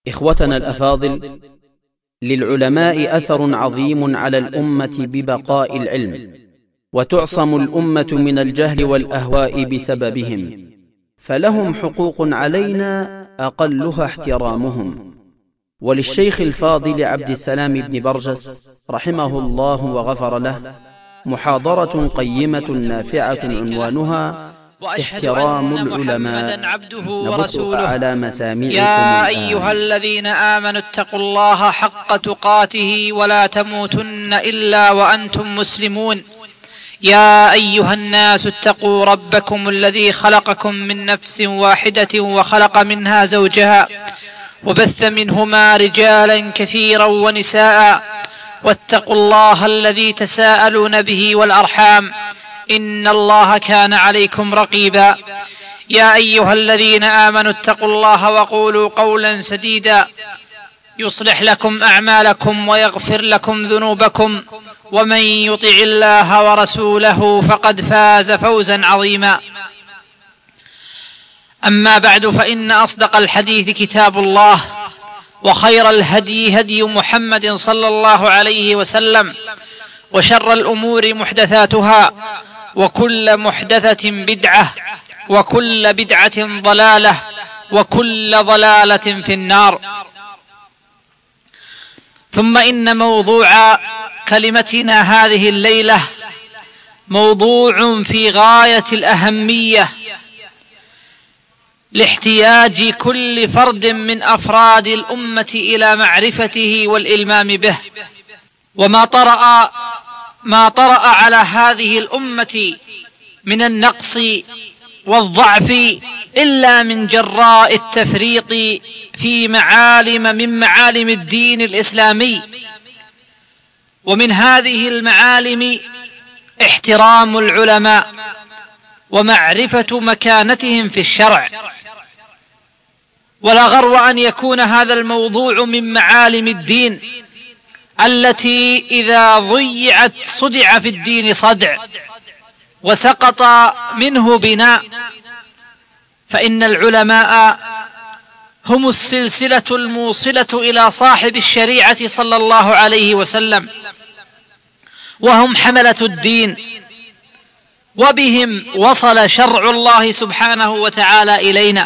إخوتنا الأفاضل، للعلماء أثر عظيم على الأمة ببقاء العلم، وتعصم الأمة من الجهل والأهواء بسببهم، فلهم حقوق علينا أقلها احترامهم. وللشيخ الفاضل عبد السلام بن برجس رحمه الله وغفر له محاضرة قيمة نافعة عنوانها احترام العلماء، نبثها على مسامعكم. يا أيها الذين آمنوا اتقوا الله حق تقاته ولا تموتن إلا وأنتم مسلمون. يا أيها الناس اتقوا ربكم الذي خلقكم من نفس واحدة وخلق منها زوجها وبث منهما رجالا كثيرا ونساء، واتقوا الله الذي تساءلون به والأرحام، إن الله كان عليكم رقيبا. يا أيها الذين آمنوا اتقوا الله وقولوا قولا سديدا يصلح لكم أعمالكم ويغفر لكم ذنوبكم، ومن يطع الله ورسوله فقد فاز فوزا عظيما. أما بعد، فإن أصدق الحديث كتاب الله، وخير الهدي هدي محمد صلى الله عليه وسلم، وشر الأمور محدثاتها، وكل محدثة بدعة، وكل بدعة ضلالة، وكل ضلالة في النار. ثم إن موضوع كلمتنا هذه الليلة موضوع في غاية الأهمية لاحتياج كل فرد من أفراد الأمة إلى معرفته والإلمام به. وما طرأ على هذه الأمة من النقص والضعف إلا من جراء التفريط في معالم من معالم الدين الإسلامي، ومن هذه المعالم احترام العلماء ومعرفة مكانتهم في الشرع. ولا غرو أن يكون هذا الموضوع من معالم الدين التي إذا ضيعت صدع في الدين صدع وسقط منه بناء. فإن العلماء هم السلسلة الموصلة إلى صاحب الشريعة صلى الله عليه وسلم، وهم حملة الدين، وبهم وصل شرع الله سبحانه وتعالى إلينا.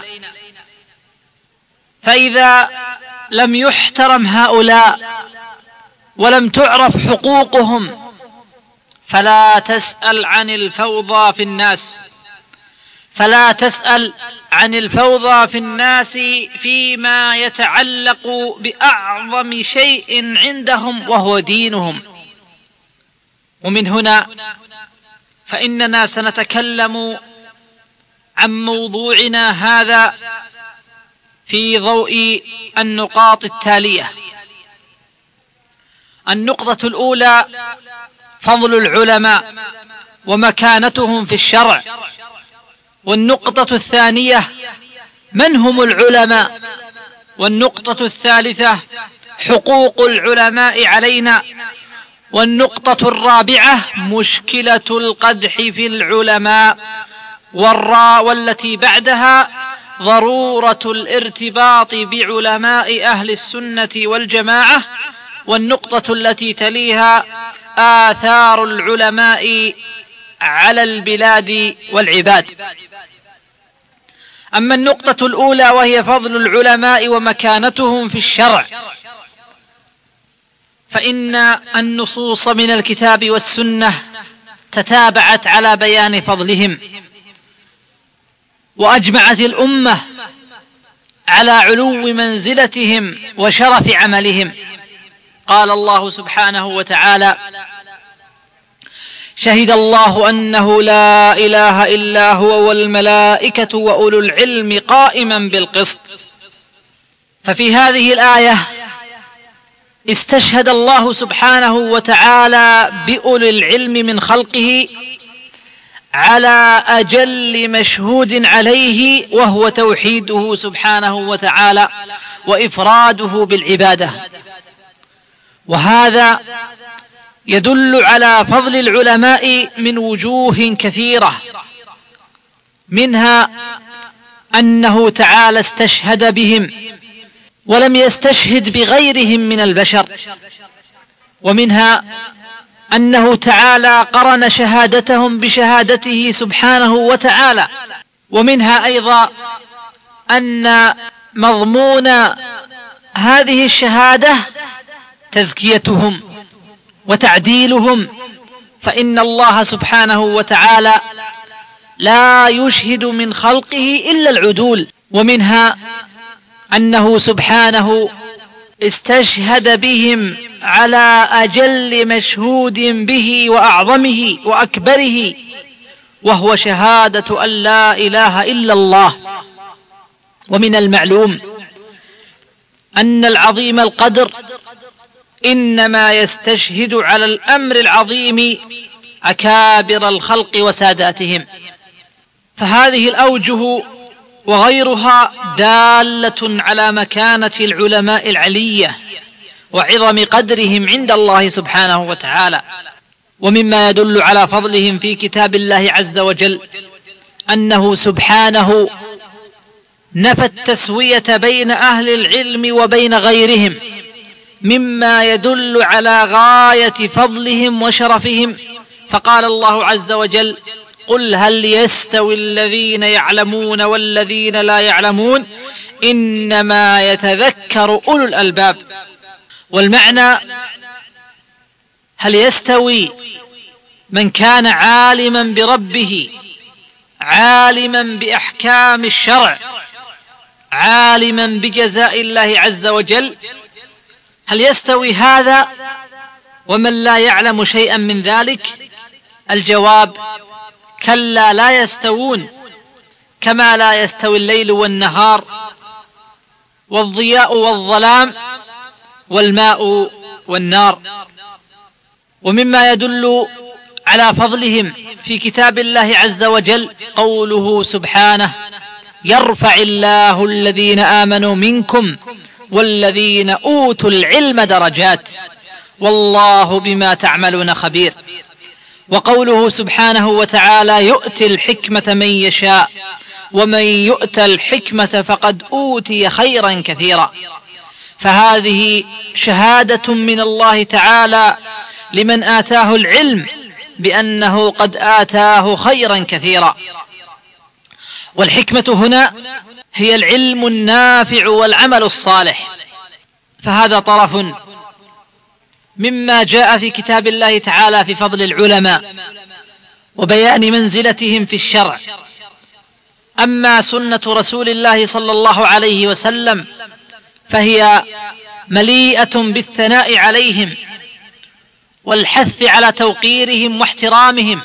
فإذا لم يحترم هؤلاء ولم تعرف حقوقهم فلا تسأل عن الفوضى في الناس، فلا تسأل عن الفوضى في الناس فيما يتعلق بأعظم شيء عندهم وهو دينهم. ومن هنا فإننا سنتكلم عن موضوعنا هذا في ضوء النقاط التالية. النقطة الأولى: فضل العلماء ومكانتهم في الشرع. والنقطة الثانية: من هم العلماء. والنقطة الثالثة: حقوق العلماء علينا. والنقطة الرابعة: مشكلة القدح في العلماء. والتي بعدها: ضرورة الارتباط بعلماء أهل السنة والجماعة. والنقطة التي تليها: آثار العلماء على البلاد والعباد. أما النقطة الأولى وهي فضل العلماء ومكانتهم في الشرع، فإن النصوص من الكتاب والسنة تتابعت على بيان فضلهم، وأجمعت الأمة على علو منزلتهم وشرف عملهم. قال الله سبحانه وتعالى: شهد الله أنه لا إله إلا هو والملائكة وأولو العلم قائما بالقسط. ففي هذه الآية استشهد الله سبحانه وتعالى بأولي العلم من خلقه على أجل مشهود عليه، وهو توحيده سبحانه وتعالى وإفراده بالعبادة. وهذا يدل على فضل العلماء من وجوه كثيرة، منها أنه تعالى استشهد بهم ولم يستشهد بغيرهم من البشر. ومنها أنه تعالى قرن شهادتهم بشهادته سبحانه وتعالى. ومنها أيضا أن مضمون هذه الشهادة تزكيتهم وتعديلهم، فإن الله سبحانه وتعالى لا يشهد من خلقه إلا العدول. ومنها أنه سبحانه استشهد بهم على أجل مشهود به وأعظمه وأكبره، وهو شهادة أن لا إله إلا الله. ومن المعلوم أن العظيم القدر إنما يستشهد على الأمر العظيم أكابر الخلق وساداتهم، فهذه الأوجه وغيرها دالة على مكانة العلماء العلية وعظم قدرهم عند الله سبحانه وتعالى. ومما يدل على فضلهم في كتاب الله عز وجل أنه سبحانه نفى التسوية بين أهل العلم وبين غيرهم، مما يدل على غاية فضلهم وشرفهم. فقال الله عز وجل: قل هل يستوي الذين يعلمون والذين لا يعلمون إنما يتذكر أولو الألباب. والمعنى: هل يستوي من كان عالما بربه، عالما بأحكام الشرع، عالما بجزاء الله عز وجل، هل يستوي هذا ومن لا يعلم شيئا من ذلك؟ الجواب: كلا لا يستوون، كما لا يستوي الليل والنهار، والضياء والظلام، والماء والنار. ومما يدل على فضلهم في كتاب الله عز وجل قوله سبحانه: يرفع الله الذين آمنوا منكم والذين أوتوا العلم درجات والله بما تعملون خبير. وقوله سبحانه وتعالى: يؤتي الحكمة من يشاء ومن يؤت الحكمة فقد أوتي خيرا كثيرا. فهذه شهادة من الله تعالى لمن آتاه العلم بأنه قد آتاه خيرا كثيرا. والحكمة هنا هي العلم النافع والعمل الصالح، فهذا طرف مما جاء في كتاب الله تعالى في فضل العلماء وبيان منزلتهم في الشرع. أما سنة رسول الله صلى الله عليه وسلم فهي مليئة بالثناء عليهم والحث على توقيرهم واحترامهم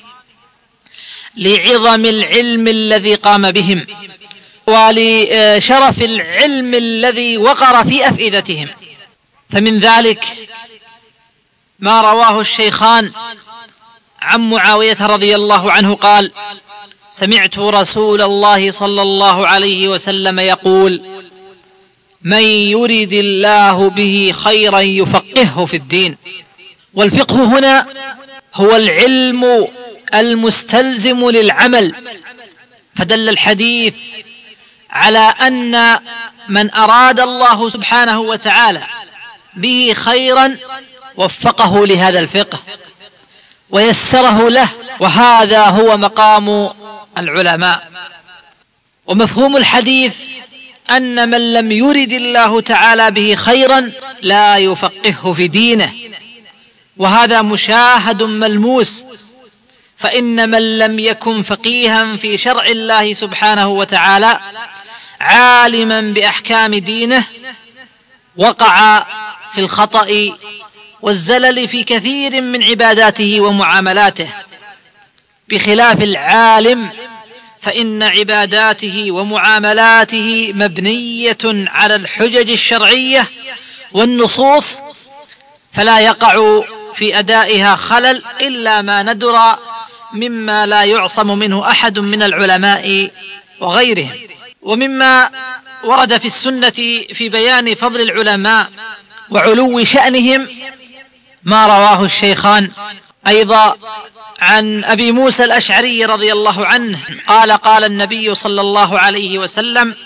لعظم العلم الذي قام بهم ولشرف العلم الذي وقر في أفئدتهم. فمن ذلك ما رواه الشيخان عن معاوية رضي الله عنه قال: سمعت رسول الله صلى الله عليه وسلم يقول: من يرد الله به خيرا يفقهه في الدين. والفقه هنا هو العلم المستلزم للعمل، فدل الحديث على أن من أراد الله سبحانه وتعالى به خيرا وفقه لهذا الفقه ويسره له، وهذا هو مقام العلماء. ومفهوم الحديث أن من لم يرد الله تعالى به خيرا لا يفقهه في دينه، وهذا مشاهد ملموس، فإن من لم يكن فقيها في شرع الله سبحانه وتعالى عالما بأحكام دينه وقع في الخطأ والزلل في كثير من عباداته ومعاملاته، بخلاف العالم فإن عباداته ومعاملاته مبنية على الحجج الشرعية والنصوص، فلا يقع في أدائها خلل إلا ما ندر مما لا يعصم منه أحد من العلماء وغيرهم. ومما ورد في السنة في بيان فضل العلماء وعلو شأنهم ما رواه الشيخان أيضا عن أبي موسى الأشعري رضي الله عنه قال: قال النبي صلى الله عليه وسلم: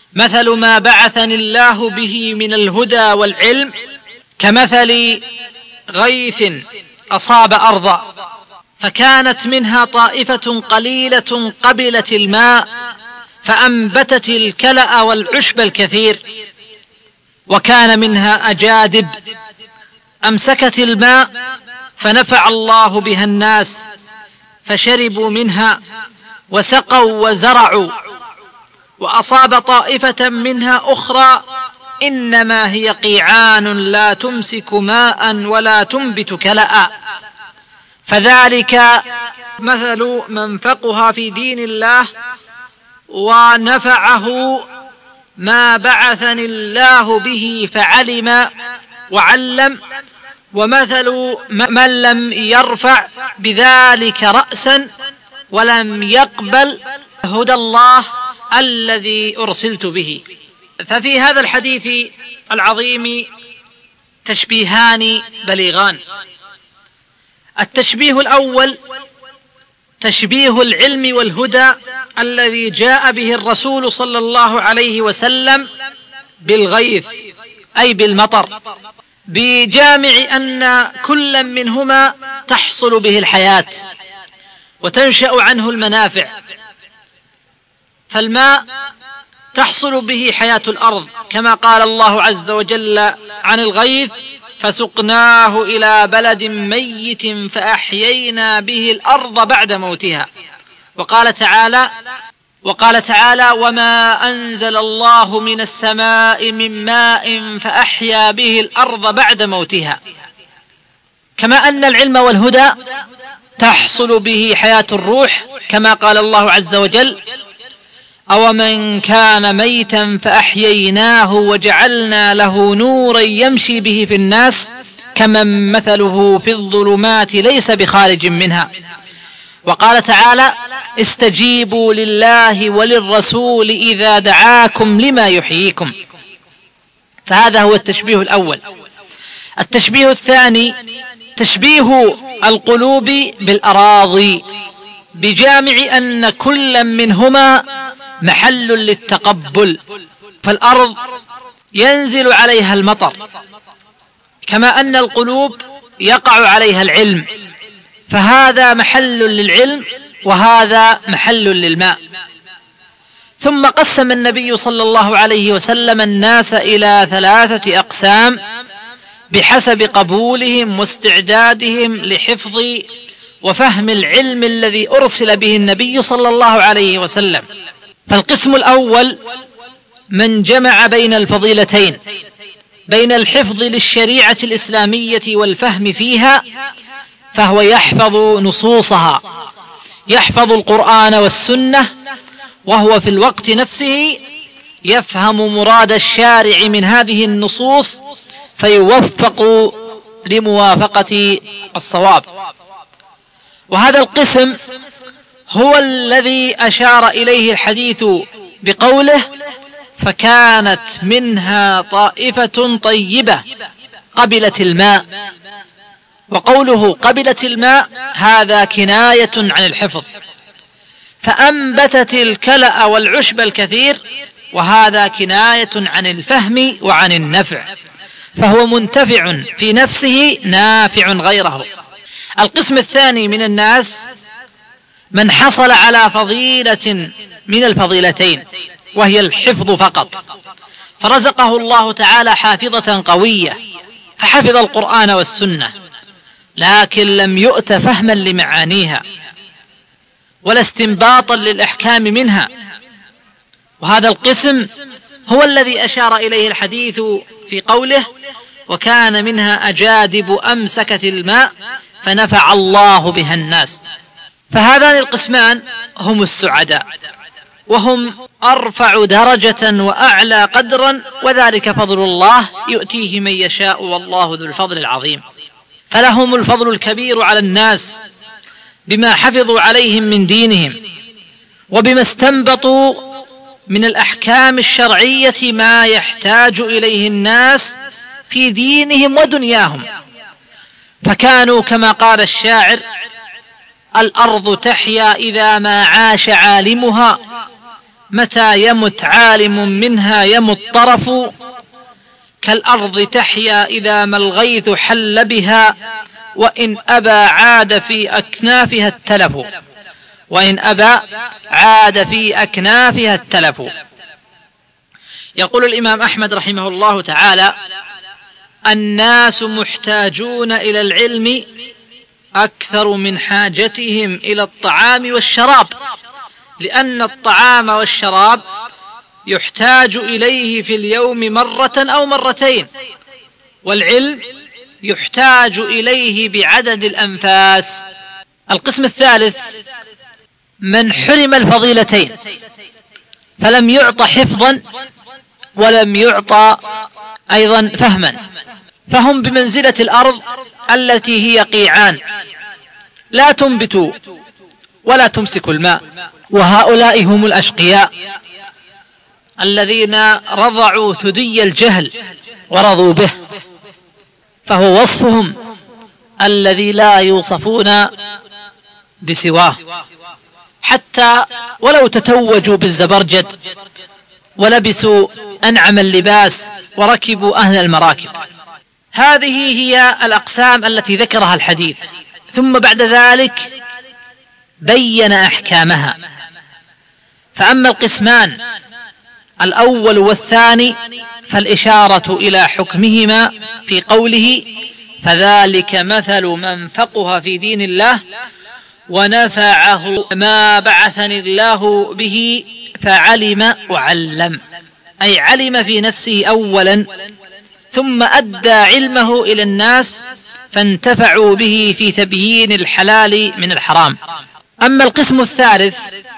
مثل ما بعثني الله به من الهدى والعلم كمثل غيث أصاب أرضا فكانت منها طائفة قليلة قبلت الماء فأنبتت الكلأ والعشب الكثير، وكان منها أجادب أمسكت الماء فنفع الله بها الناس فشربوا منها وسقوا وزرعوا، وأصاب طائفة منها أخرى إنما هي قيعان لا تمسك ماء ولا تنبت كلأ، فذلك مثل من فقه في دين الله ونفعه ما بعثني الله به فعلم وعلم، ومثل من لم يرفع بذلك رأسا ولم يقبل هدى الله الذي أرسلت به. ففي هذا الحديث العظيم تشبيهان بليغان. التشبيه الأول تشبيه العلم والهدى الذي جاء به الرسول صلى الله عليه وسلم بالغيث أي بالمطر، بجامع أن كل منهما تحصل به الحياة وتنشأ عنه المنافع. فالماء تحصل به حياة الأرض كما قال الله عز وجل عن الغيث فسقناه إلى بلد ميت فأحيينا به الأرض بعد موتها. وقال تعالى وما أنزل الله من السماء من ماء فأحيا به الأرض بعد موتها. كما أن العلم والهدى تحصل به حياة الروح كما قال الله عز وجل أومن كان ميتا فأحييناه وجعلنا له نورا يمشي به في الناس كمن مثله في الظلمات ليس بخارج منها. وقال تعالى استجيبوا لله وللرسول إذا دعاكم لما يحييكم. فهذا هو التشبيه الأول. التشبيه الثاني تشبيه القلوب بالأراضي بجامع أن كل منهما محل للتقبل، فالأرض ينزل عليها المطر كما أن القلوب يقع عليها العلم، فهذا محل للعلم وهذا محل للماء. ثم قسم النبي صلى الله عليه وسلم الناس إلى 3 أقسام بحسب قبولهم واستعدادهم لحفظ وفهم العلم الذي أرسل به النبي صلى الله عليه وسلم. فالقسم الأول من جمع بين الفضيلتين، بين الحفظ للشريعة الإسلامية والفهم فيها، فهو يحفظ نصوصها، يحفظ القرآن والسنة، وهو في الوقت نفسه يفهم مراد الشارع من هذه النصوص فيوفق لموافقة الصواب. وهذا القسم هو الذي أشار إليه الحديث بقوله فكانت منها طائفة طيبة قبلت الماء. وقوله قبلت الماء هذا كناية عن الحفظ، فأنبتت الكلأ والعشب الكثير، وهذا كناية عن الفهم وعن النفع، فهو منتفع في نفسه نافع غيره. القسم الثاني من الناس من حصل على فضيلة من الفضيلتين وهي الحفظ فقط، فرزقه الله تعالى حافظة قوية فحفظ القرآن والسنة، لكن لم يؤت فهما لمعانيها ولا استنباطا للأحكام منها. وهذا القسم هو الذي أشار إليه الحديث في قوله وكان منها أجادب أمسكت الماء فنفع الله بها الناس. فهذان القسمان هم السعداء، وهم أرفع درجة وأعلى قدرا، وذلك فضل الله يؤتيه من يشاء والله ذو الفضل العظيم. فلهم الفضل الكبير على الناس بما حفظوا عليهم من دينهم وبما استنبطوا من الأحكام الشرعية ما يحتاج إليه الناس في دينهم ودنياهم. فكانوا كما قال الشاعر الأرض تحيا إذا ما عاش عالمها متى يمت عالم منها يمت طرف، كالأرض تحيا إذا ما الغيث حل بها، وإن أبى عاد في أكنافها التلف. وإن أبى عاد في أكنافها التلف. يقول الإمام أحمد رحمه الله تعالى: الناس محتاجون إلى العلم أكثر من حاجتهم إلى الطعام والشراب، لأن الطعام والشراب يحتاج إليه في اليوم مرة أو مرتين، والعلم يحتاج إليه بعدد الأنفاس. القسم الثالث: من حرم الفضيلتين فلم يعط حفظا ولم يعطى أيضا فهما، فهم بمنزلة الأرض التي هي قيعان لا تنبت ولا تمسك الماء، وهؤلاء هم الأشقياء الذين رضعوا ثدي الجهل ورضوا به، فهو وصفهم الذي لا يوصفون بسواه، حتى ولو تتوجوا بالزبرجد ولبسوا أنعم اللباس وركبوا أهل المراكب. هذه هي الأقسام التي ذكرها الحديث، ثم بعد ذلك بين أحكامها. فأما القسمان الأول والثاني فالإشارة إلى حكمهما في قوله: فذلك مثل من فقه في دين الله ونفعه ما بعثني الله به فعلم وعلم، أي علم في نفسه أولا ثم أدى علمه إلى الناس فانتفعوا به في تبيين الحلال من الحرام. أما القسم الثالث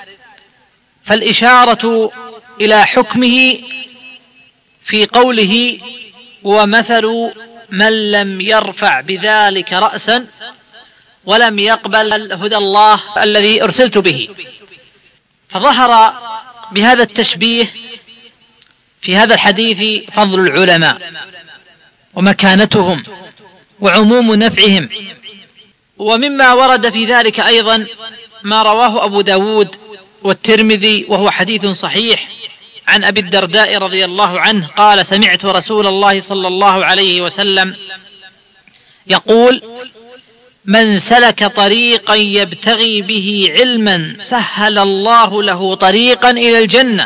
فالإشارة إلى حكمه في قوله: ومثل من لم يرفع بذلك رأسا ولم يقبل هدى الله الذي أرسلت به. فظهر بهذا التشبيه في هذا الحديث فضل العلماء ومكانتهم وعموم نفعهم. ومما ورد في ذلك أيضا ما رواه أبو داود والترمذي وهو حديث صحيح عن أبي الدرداء رضي الله عنه قال: سمعت رسول الله صلى الله عليه وسلم يقول: من سلك طريقا يبتغي به علما سهل الله له طريقا إلى الجنة،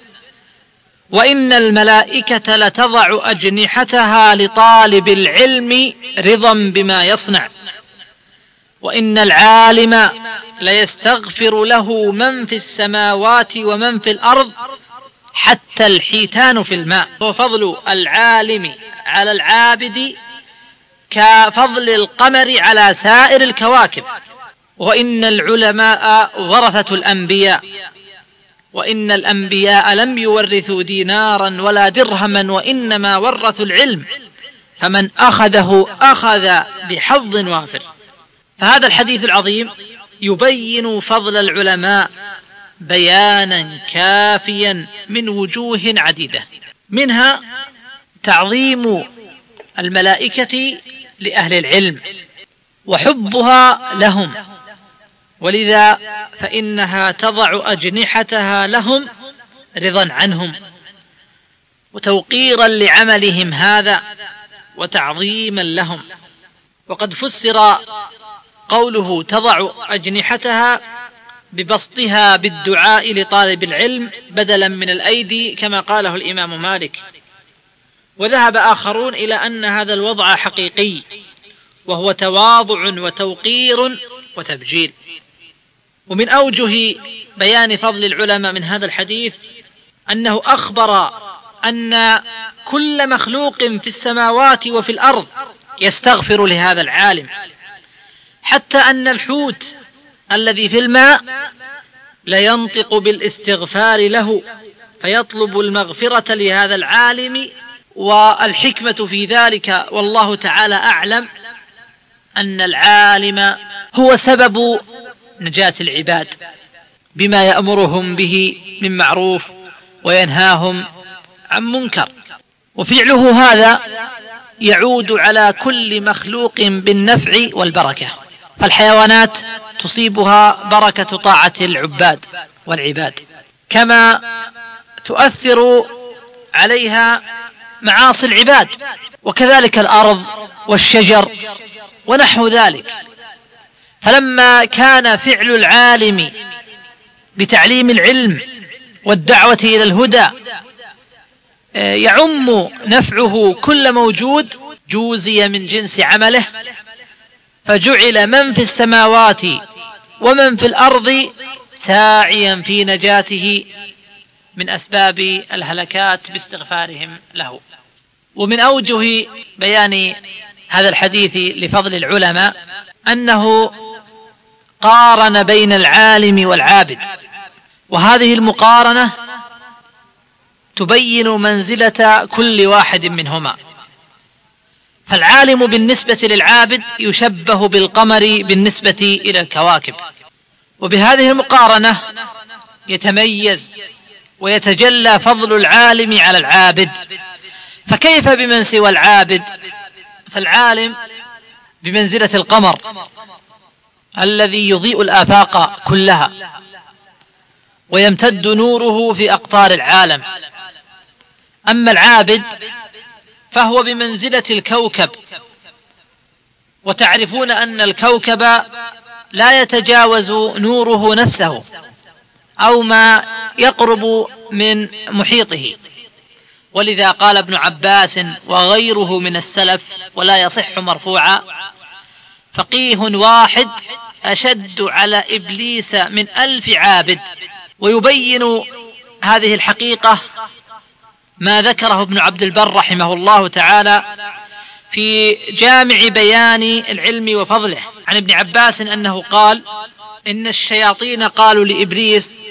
وإن الملائكة لتضع أجنحتها لطالب العلم رضا بما يصنع، وإن العالم ليستغفر له من في السماوات ومن في الأرض حتى الحيتان في الماء. وفضل العالم على العابد كفضل القمر على سائر الكواكب. وإن العلماء ورثة الأنبياء، وإن الأنبياء لم يورثوا دينارا ولا درهما وإنما ورثوا العلم، فمن أخذه أخذ بحظ وافر. فهذا الحديث العظيم يبين فضل العلماء بيانا كافيا من وجوه عديدة، منها تعظيم الملائكة لأهل العلم وحبها لهم، ولذا فإنها تضع أجنحتها لهم رضا عنهم وتوقيرا لعملهم هذا وتعظيما لهم. وقد فسر قوله تضع أجنحتها ببسطها بالدعاء لطالب العلم بدلا من الأيدي كما قاله الإمام مالك. وذهب آخرون إلى أن هذا الوضع حقيقي وهو تواضع وتوقير وتبجيل. ومن أوجه بيان فضل العلماء من هذا الحديث أنه أخبر أن كل مخلوق في السماوات وفي الأرض يستغفر لهذا العالم، حتى أن الحوت الذي في الماء لينطق بالاستغفار له فيطلب المغفرة لهذا العالم. والحكمة في ذلك والله تعالى أعلم أن العالم هو سبب نجاة العباد بما يأمرهم به من معروف وينهاهم عن منكر، وفعله هذا يعود على كل مخلوق بالنفع والبركة. فالحيوانات تصيبها بركة طاعة العباد والعباد، كما تؤثر عليها معاصي العباد، وكذلك الأرض والشجر ونحو ذلك. فلما كان فعل العالم بتعليم العلم والدعوة إلى الهدى يعم نفعه كل موجود، جوزي من جنس عمله، فجعل من في السماوات ومن في الأرض ساعيا في نجاته من أسباب الهلكات باستغفارهم له. ومن أوجه بيان هذا الحديث لفضل العلماء أنه قارن بين العالم والعابد، وهذه المقارنة تبين منزلة كل واحد منهما. فالعالم بالنسبة للعابد يشبه بالقمر بالنسبة إلى الكواكب، وبهذه المقارنة يتميز ويتجلى فضل العالم على العابد. فكيف بمن سوى العابد؟ فالعالم بمنزلة القمر الذي يضيء الآفاق كلها ويمتد نوره في أقطار العالم. أما العابد فهو بمنزلة الكوكب، وتعرفون أن الكوكب لا يتجاوز نوره نفسه أو ما يقرب من محيطه، ولذا قال ابن عباس وغيره من السلف ولا يصح مرفوعا: فقيه واحد أشد على إبليس من 1000 عابد. ويبين هذه الحقيقة ما ذكره ابن عبد البر رحمه الله تعالى في جامع بيان العلم وفضله عن ابن عباس أنه قال: إن الشياطين قالوا لإبليس: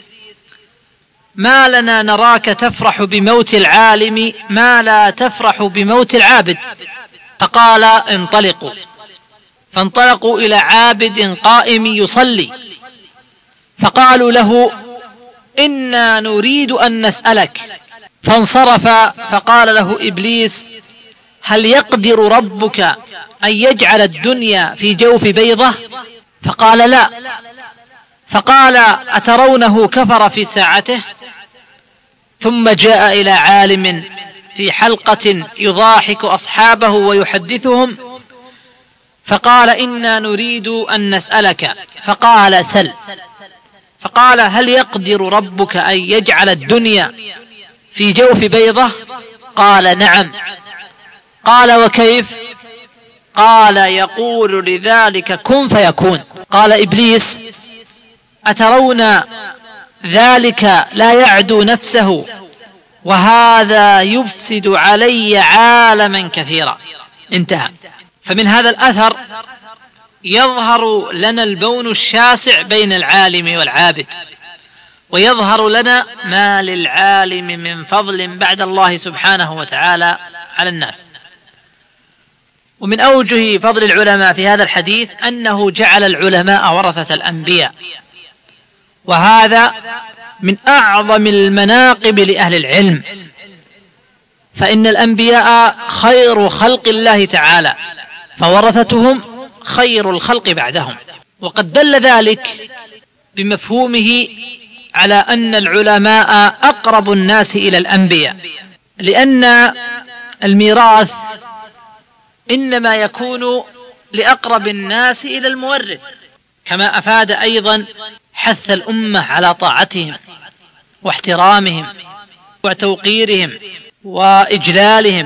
ما لنا نراك تفرح بموت العالم ما لا تفرح بموت العابد. فقال: انطلقوا. فانطلقوا إلى عابد قائم يصلي، فقالوا له: إنا نريد أن نسألك. فانصرف، فقال له إبليس: هل يقدر ربك أن يجعل الدنيا في جوف بيضة؟ فقال: لا. فقال: أترونه كفر في ساعته؟ ثم جاء إلى عالم في حلقة يضاحك أصحابه ويحدثهم، فقال: إنا نريد أن نسألك. فقال: سل. فقال: هل يقدر ربك أن يجعل الدنيا في جوف بيضة؟ قال: نعم. قال: وكيف؟ قال: يقول لذلك كن فيكون. قال إبليس: أترون ذلك لا يعدو نفسه، وهذا يفسد علي عالما كثيرا. انتهى. فمن هذا الأثر يظهر لنا البون الشاسع بين العالم والعابد، ويظهر لنا ما للعالم من فضل بعد الله سبحانه وتعالى على الناس. ومن أوجه فضل العلماء في هذا الحديث أنه جعل العلماء ورثة الأنبياء، وهذا من أعظم المناقب لأهل العلم، فإن الأنبياء خير خلق الله تعالى، فورثتهم خير الخلق بعدهم. وقد دل ذلك بمفهومه على أن العلماء أقرب الناس إلى الأنبياء، لأن الميراث إنما يكون لأقرب الناس إلى المورث، كما أفاد أيضا حث الأمة على طاعتهم واحترامهم وتوقيرهم وإجلالهم،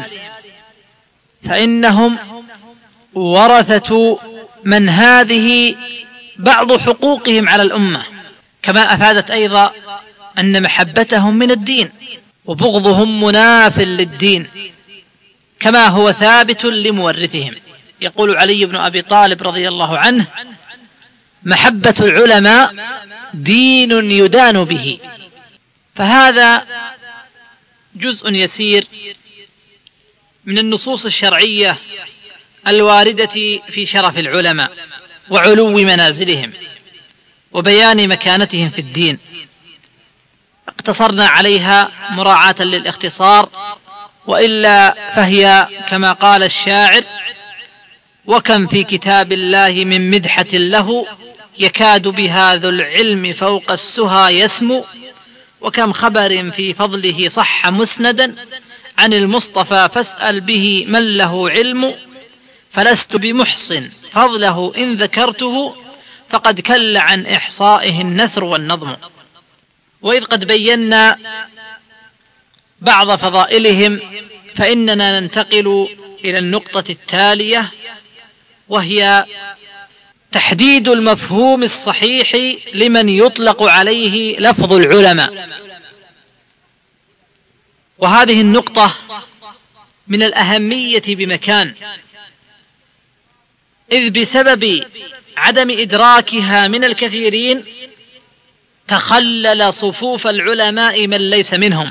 فإنهم ورثة من هذه بعض حقوقهم على الأمة، كما أفادت أيضا أن محبتهم من الدين وبغضهم مناف للدين، كما هو ثابت لمورثهم. يقول علي بن أبي طالب رضي الله عنه: محبة العلماء دين يدان به. فهذا جزء يسير من النصوص الشرعية الواردة في شرف العلماء وعلو منازلهم وبيان مكانتهم في الدين. اقتصرنا عليها مراعاة للاختصار، وإلا فهي كما قال الشاعر: وكم في كتاب الله من مدحة له، يكاد بها ذو العلم فوق السهى يسمو، وكم خبر في فضله صح مسندا عن المصطفى فاسأل به من له علم، فلست بمحصن فضله إن ذكرته، فقد كل عن إحصائه النثر والنظم. وإذ قد بينا بعض فضائلهم، فإننا ننتقل إلى النقطة التالية، وهي تحديد المفهوم الصحيح لمن يطلق عليه لفظ العلماء. وهذه النقطة من الأهمية بمكان، إذ بسبب عدم إدراكها من الكثيرين تخلل صفوف العلماء من ليس منهم،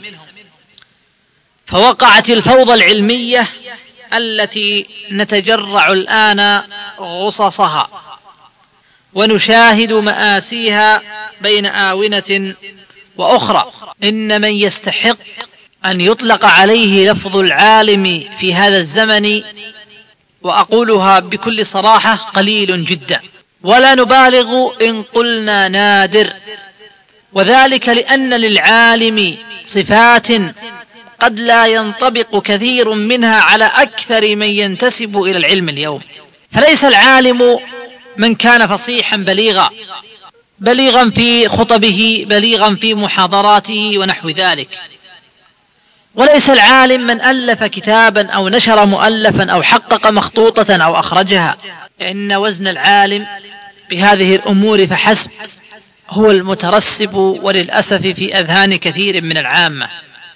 فوقعت الفوضى العلمية التي نتجرع الآن غصصها ونشاهد مآسيها بين آونة وأخرى. إن من يستحق أن يطلق عليه لفظ العالم في هذا الزمن، وأقولها بكل صراحة، قليل جدا، ولا نبالغ إن قلنا نادر، وذلك لأن للعالم صفات قد لا ينطبق كثير منها على أكثر من ينتسب إلى العلم اليوم. فليس العالم من كان فصيحا بليغا في خطبه، بليغا في محاضراته ونحو ذلك، وليس العالم من ألف كتابا أو نشر مؤلفا أو حقق مخطوطة أو أخرجها، إن وزن العالم بهذه الأمور فحسب هو المترسب وللأسف في أذهان كثير من العامة.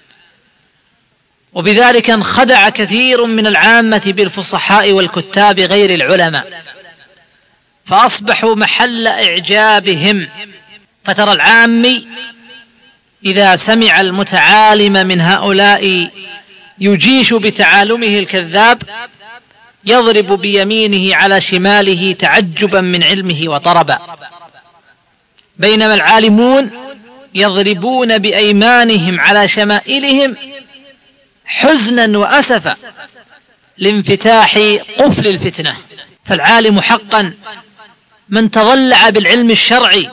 وبذلك انخدع كثير من العامة بالفصحاء والكتاب غير العلماء، فأصبحوا محل إعجابهم. فترى العامي إذا سمع المتعالم من هؤلاء يجيش بتعالمه الكذاب يضرب بيمينه على شماله تعجبا من علمه وطربا، بينما العالمون يضربون بأيمانهم على شمائلهم حزنا وأسفا لانفتاح قفل الفتنة. فالعالم حقا من تضلع بالعلم الشرعي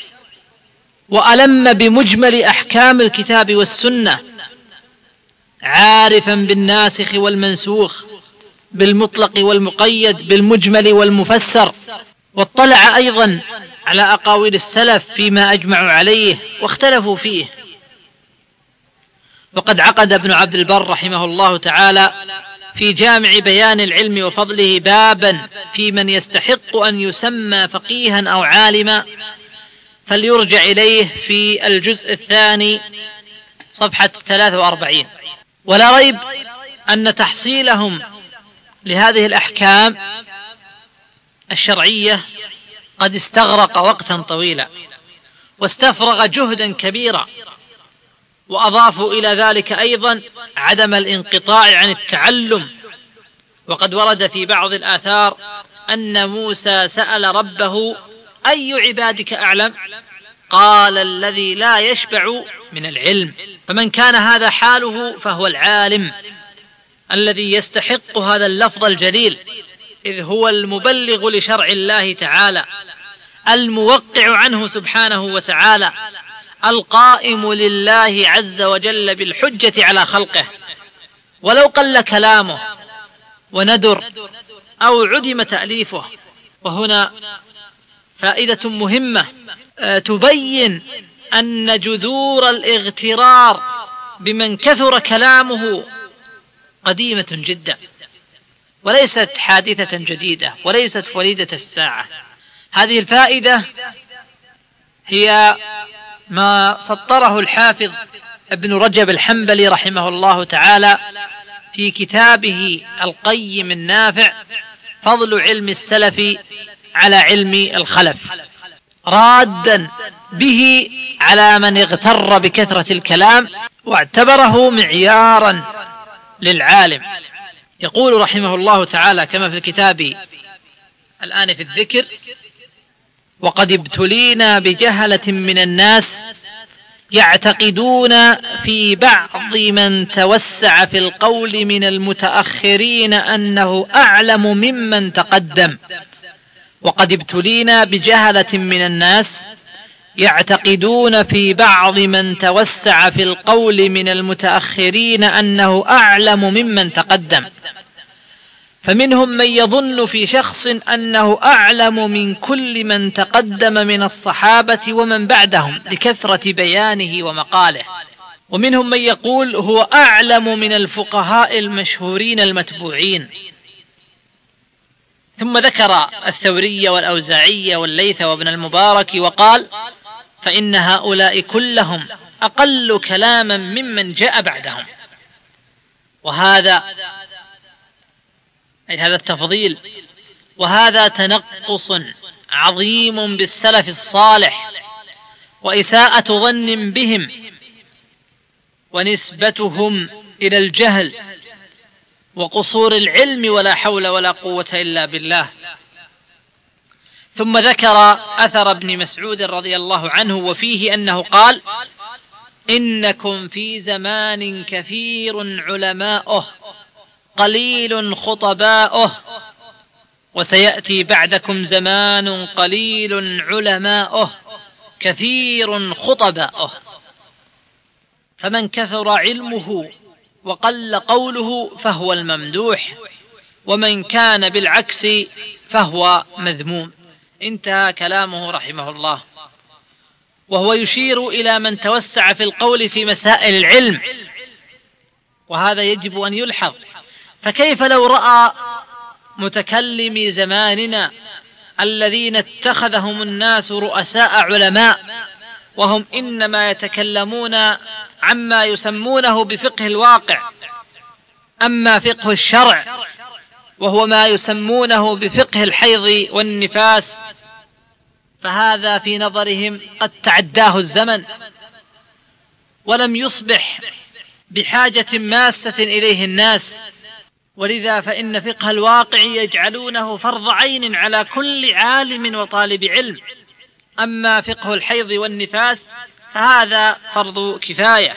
وألم بمجمل أحكام الكتاب والسنة، عارفا بالناسخ والمنسوخ، بالمطلق والمقيد، بالمجمل والمفسر، واطلع أيضا على أقاويل السلف فيما أجمعوا عليه واختلفوا فيه. وقد عقد ابن عبد البر رحمه الله تعالى في جامع بيان العلم وفضله بابا في من يستحق أن يسمى فقيها أو عالما، فليرجع إليه في الجزء الثاني صفحة 43. ولا ريب أن تحصيلهم لهذه الأحكام الشرعية قد استغرق وقتا طويلا واستفرغ جهدا كبيرا، وأضافوا إلى ذلك أيضا عدم الانقطاع عن التعلم. وقد ورد في بعض الآثار أن موسى سأل ربه: أي عبادك أعلم؟ قال: الذي لا يشبع من العلم. فمن كان هذا حاله فهو العالم الذي يستحق هذا اللفظ الجليل، إذ هو المبلغ لشرع الله تعالى، الموقع عنه سبحانه وتعالى، القائم لله عز وجل بالحجة على خلقه. ولو قل كلامه وندر أو عدم تأليفه. وهنا فائدة مهمة تبين أن جذور الاغترار بمن كثر كلامه قديمة جدا، وليست حادثة جديدة، وليست وليدة الساعة. هذه الفائدة هي ما سطره الحافظ ابن رجب الحنبلي رحمه الله تعالى في كتابه القيم النافع فضل علم السلف على علم الخلف، رادا به على من اغتر بكثرة الكلام واعتبره معيارا للعالم. يقول رحمه الله تعالى كما في الكتاب الآن في الذكر: وقد ابتلينا بجهلة من الناس يعتقدون في بعض من توسع في القول من المتأخرين أنه أعلم ممن تقدم. وقد ابتلينا بجهلة من الناس يعتقدون في بعض من توسع في القول من المتأخرين أنه أعلم ممن تقدم، فمنهم من يظن في شخص أنه أعلم من كل من تقدم من الصحابة ومن بعدهم لكثرة بيانه ومقاله، ومنهم من يقول هو أعلم من الفقهاء المشهورين المتبوعين. ثم ذكر الثوري والأوزاعي والليث وابن المبارك وقال فإن هؤلاء كلهم أقل كلاما ممن جاء بعدهم. وهذا التفضيل وهذا تنقص عظيم بالسلف الصالح وإساءة ظن بهم ونسبتهم إلى الجهل وقصور العلم، ولا حول ولا قوة إلا بالله. ثم ذكر أثر ابن مسعود رضي الله عنه وفيه أنه قال إنكم في زمان كثير علماؤه قليل خطباؤه، وسيأتي بعدكم زمان قليل علماؤه كثير خطباؤه، فمن كثر علمه وقل قوله فهو الممدوح، ومن كان بالعكس فهو مذموم. انتهى كلامه رحمه الله، وهو يشير إلى من توسع في القول في مسائل العلم، وهذا يجب أن يلحظ. فكيف لو رأى متكلمي زماننا الذين اتخذهم الناس رؤساء علماء وهم إنما يتكلمون عما يسمونه بفقه الواقع، أما فقه الشرع وهو ما يسمونه بفقه الحيض والنفاس فهذا في نظرهم قد تعداه الزمن ولم يصبح بحاجة ماسة إليه الناس، ولذا فإن فقه الواقع يجعلونه فرض عين على كل عالم وطالب علم، أما فقه الحيض والنفاس فهذا فرض كفاية.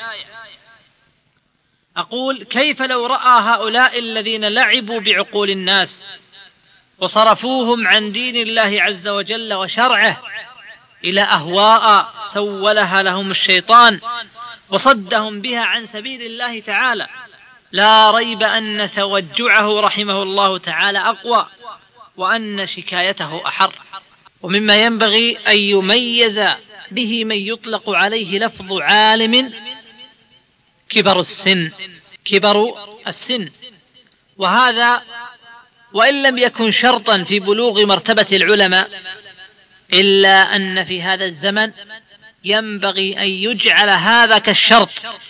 أقول كيف لو رأى هؤلاء الذين لعبوا بعقول الناس وصرفوهم عن دين الله عز وجل وشرعه إلى أهواء سولها لهم الشيطان وصدهم بها عن سبيل الله تعالى، لا ريب أن توجعه رحمه الله تعالى أقوى وأن شكايته أحر. ومما ينبغي أن يميز به من يطلق عليه لفظ عالم كبر السن، وهذا وإن لم يكن شرطا في بلوغ مرتبة العلماء إلا أن في هذا الزمن ينبغي أن يجعل هذا كالشرط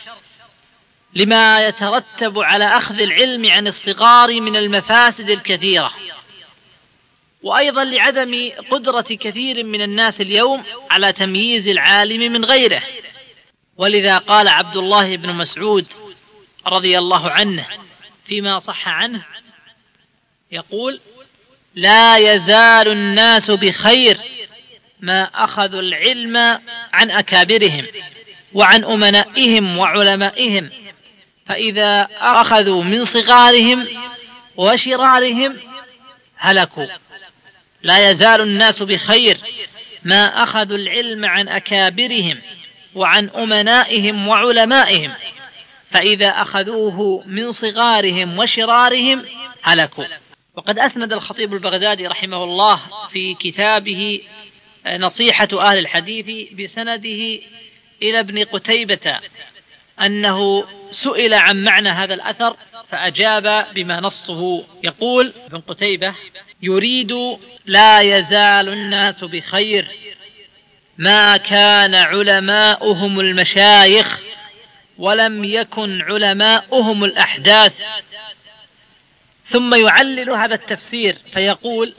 لما يترتب على أخذ العلم عن الصغار من المفاسد الكثيرة، وأيضا لعدم قدرة كثير من الناس اليوم على تمييز العالم من غيره. ولذا قال عبد الله بن مسعود رضي الله عنه فيما صح عنه يقول لا يزال الناس بخير ما أخذوا العلم عن أكابرهم وعن أمنائهم وعلمائهم، فإذا أخذوا من صغارهم وشرارهم هلكوا. لا يزال الناس بخير ما أخذوا العلم عن أكابرهم وعن أمنائهم وعلمائهم، فإذا أخذوه من صغارهم وشرارهم هلكوا. وقد أسند الخطيب البغدادي رحمه الله في كتابه نصيحة أهل الحديث بسنده إلى ابن قتيبة أنه سئل عن معنى هذا الأثر فأجاب بما نصه. يقول ابن قتيبة يريد لا يزال الناس بخير ما كان علماؤهم المشايخ ولم يكن علماؤهم الأحداث. ثم يعلل هذا التفسير فيقول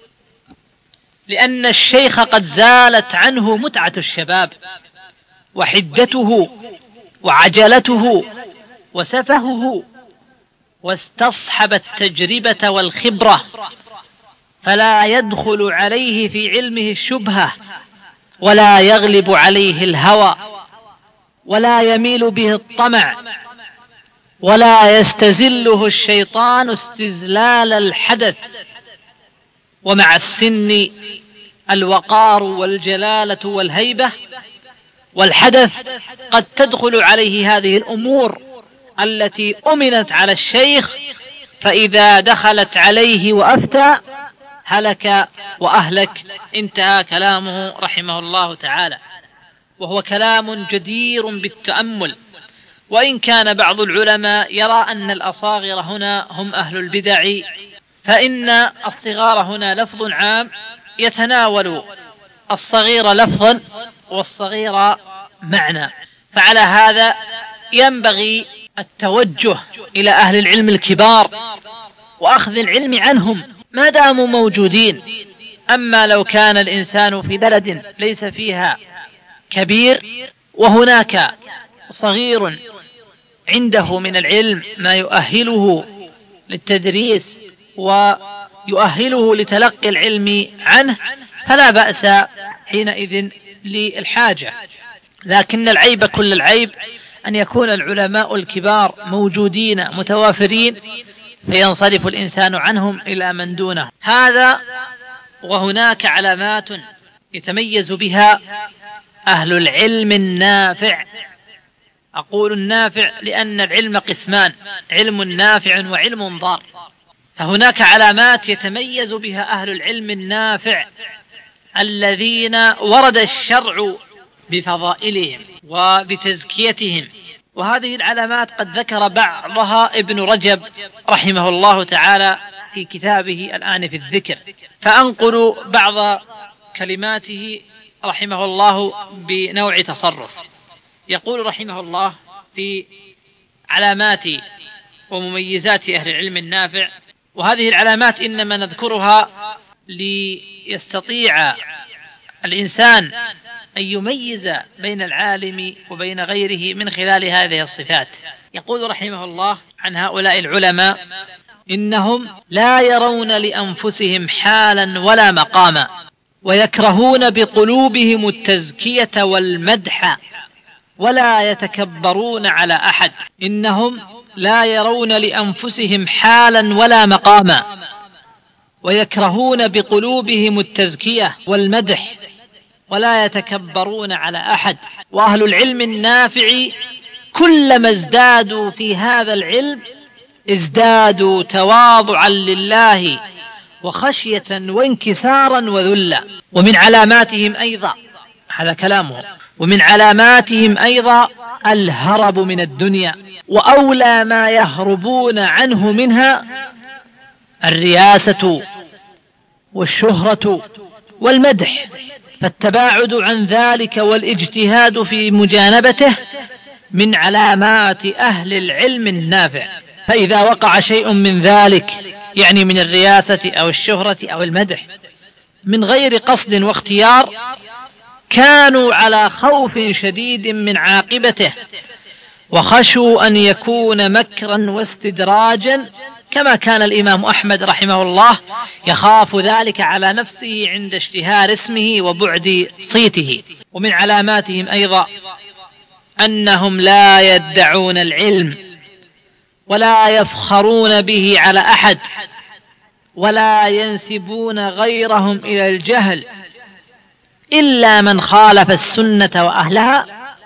لأن الشيخ قد زالت عنه متعة الشباب وحدته وعجلته وسفهه، واستصحب التجربة والخبرة، فلا يدخل عليه في علمه الشبهة ولا يغلب عليه الهوى ولا يميل به الطمع ولا يستزله الشيطان استزلال الحدث. ومع السن الوقار والجلالة والهيبة والحدث قد تدخل عليه هذه الأمور التي أمنت على الشيخ، فإذا دخلت عليه وأفتى هلك وأهلك. انتهى كلامه رحمه الله تعالى، وهو كلام جدير بالتأمل. وإن كان بعض العلماء يرى أن الأصاغر هنا هم أهل البدع، فإن الصغار هنا لفظ عام يتناول الصغير لفظا والصغير معنى. فعلى هذا ينبغي التوجه إلى أهل العلم الكبار وأخذ العلم عنهم ما داموا موجودين. أما لو كان الإنسان في بلد ليس فيها كبير وهناك صغير عنده من العلم ما يؤهله للتدريس ويؤهله لتلقي العلم عنه، فلا بأس حينئذ للحاجة. لكن العيب كل العيب أن يكون العلماء الكبار موجودين متوافرين فينصرف الإنسان عنهم إلى من دونه. هذا وهناك علامات يتميز بها أهل العلم النافع. أقول النافع لأن العلم قسمان: علم نافع وعلم ضار. فهناك علامات يتميز بها أهل العلم النافع الذين ورد الشرع بفضائلهم وبتزكيتهم. وهذه العلامات قد ذكر بعضها ابن رجب رحمه الله تعالى في كتابه الآن في الذكر، فأنقل بعض كلماته رحمه الله بنوع تصرف. يقول رحمه الله في علامات ومميزات أهل العلم النافع: وهذه العلامات إنما نذكرها ليستطيع الإنسان أن يميز بين العالم وبين غيره من خلال هذه الصفات. يقول رحمه الله عن هؤلاء العلماء: إنهم لا يرون لأنفسهم حالا ولا مقاما، ويكرهون بقلوبهم التزكية والمدح، ولا يتكبرون على أحد. إنهم لا يرون لأنفسهم حالا ولا مقاما، ويكرهون بقلوبهم التزكية والمدح، ولا يتكبرون على أحد. وأهل العلم النافع كلما ازدادوا في هذا العلم ازدادوا تواضعا لله وخشية وانكسارا وذلا. ومن علاماتهم أيضا، هذا كلامه، ومن علاماتهم أيضا الهرب من الدنيا، وأولى ما يهربون عنه منها الرياسة والشهرة والمدح، فالتباعد عن ذلك والاجتهاد في مجانبته من علامات أهل العلم النافع. فإذا وقع شيء من ذلك، يعني من الرياسة أو الشهرة أو المدح، من غير قصد واختيار، كانوا على خوف شديد من عاقبته، وخشوا أن يكون مكرا واستدراجا، كما كان الإمام أحمد رحمه الله يخاف ذلك على نفسه عند اشتهار اسمه وبعد صيته. ومن علاماتهم أيضا أنهم لا يدعون العلم ولا يفخرون به على أحد، ولا ينسبون غيرهم إلى الجهل إلا من خالف السنة وأهلها،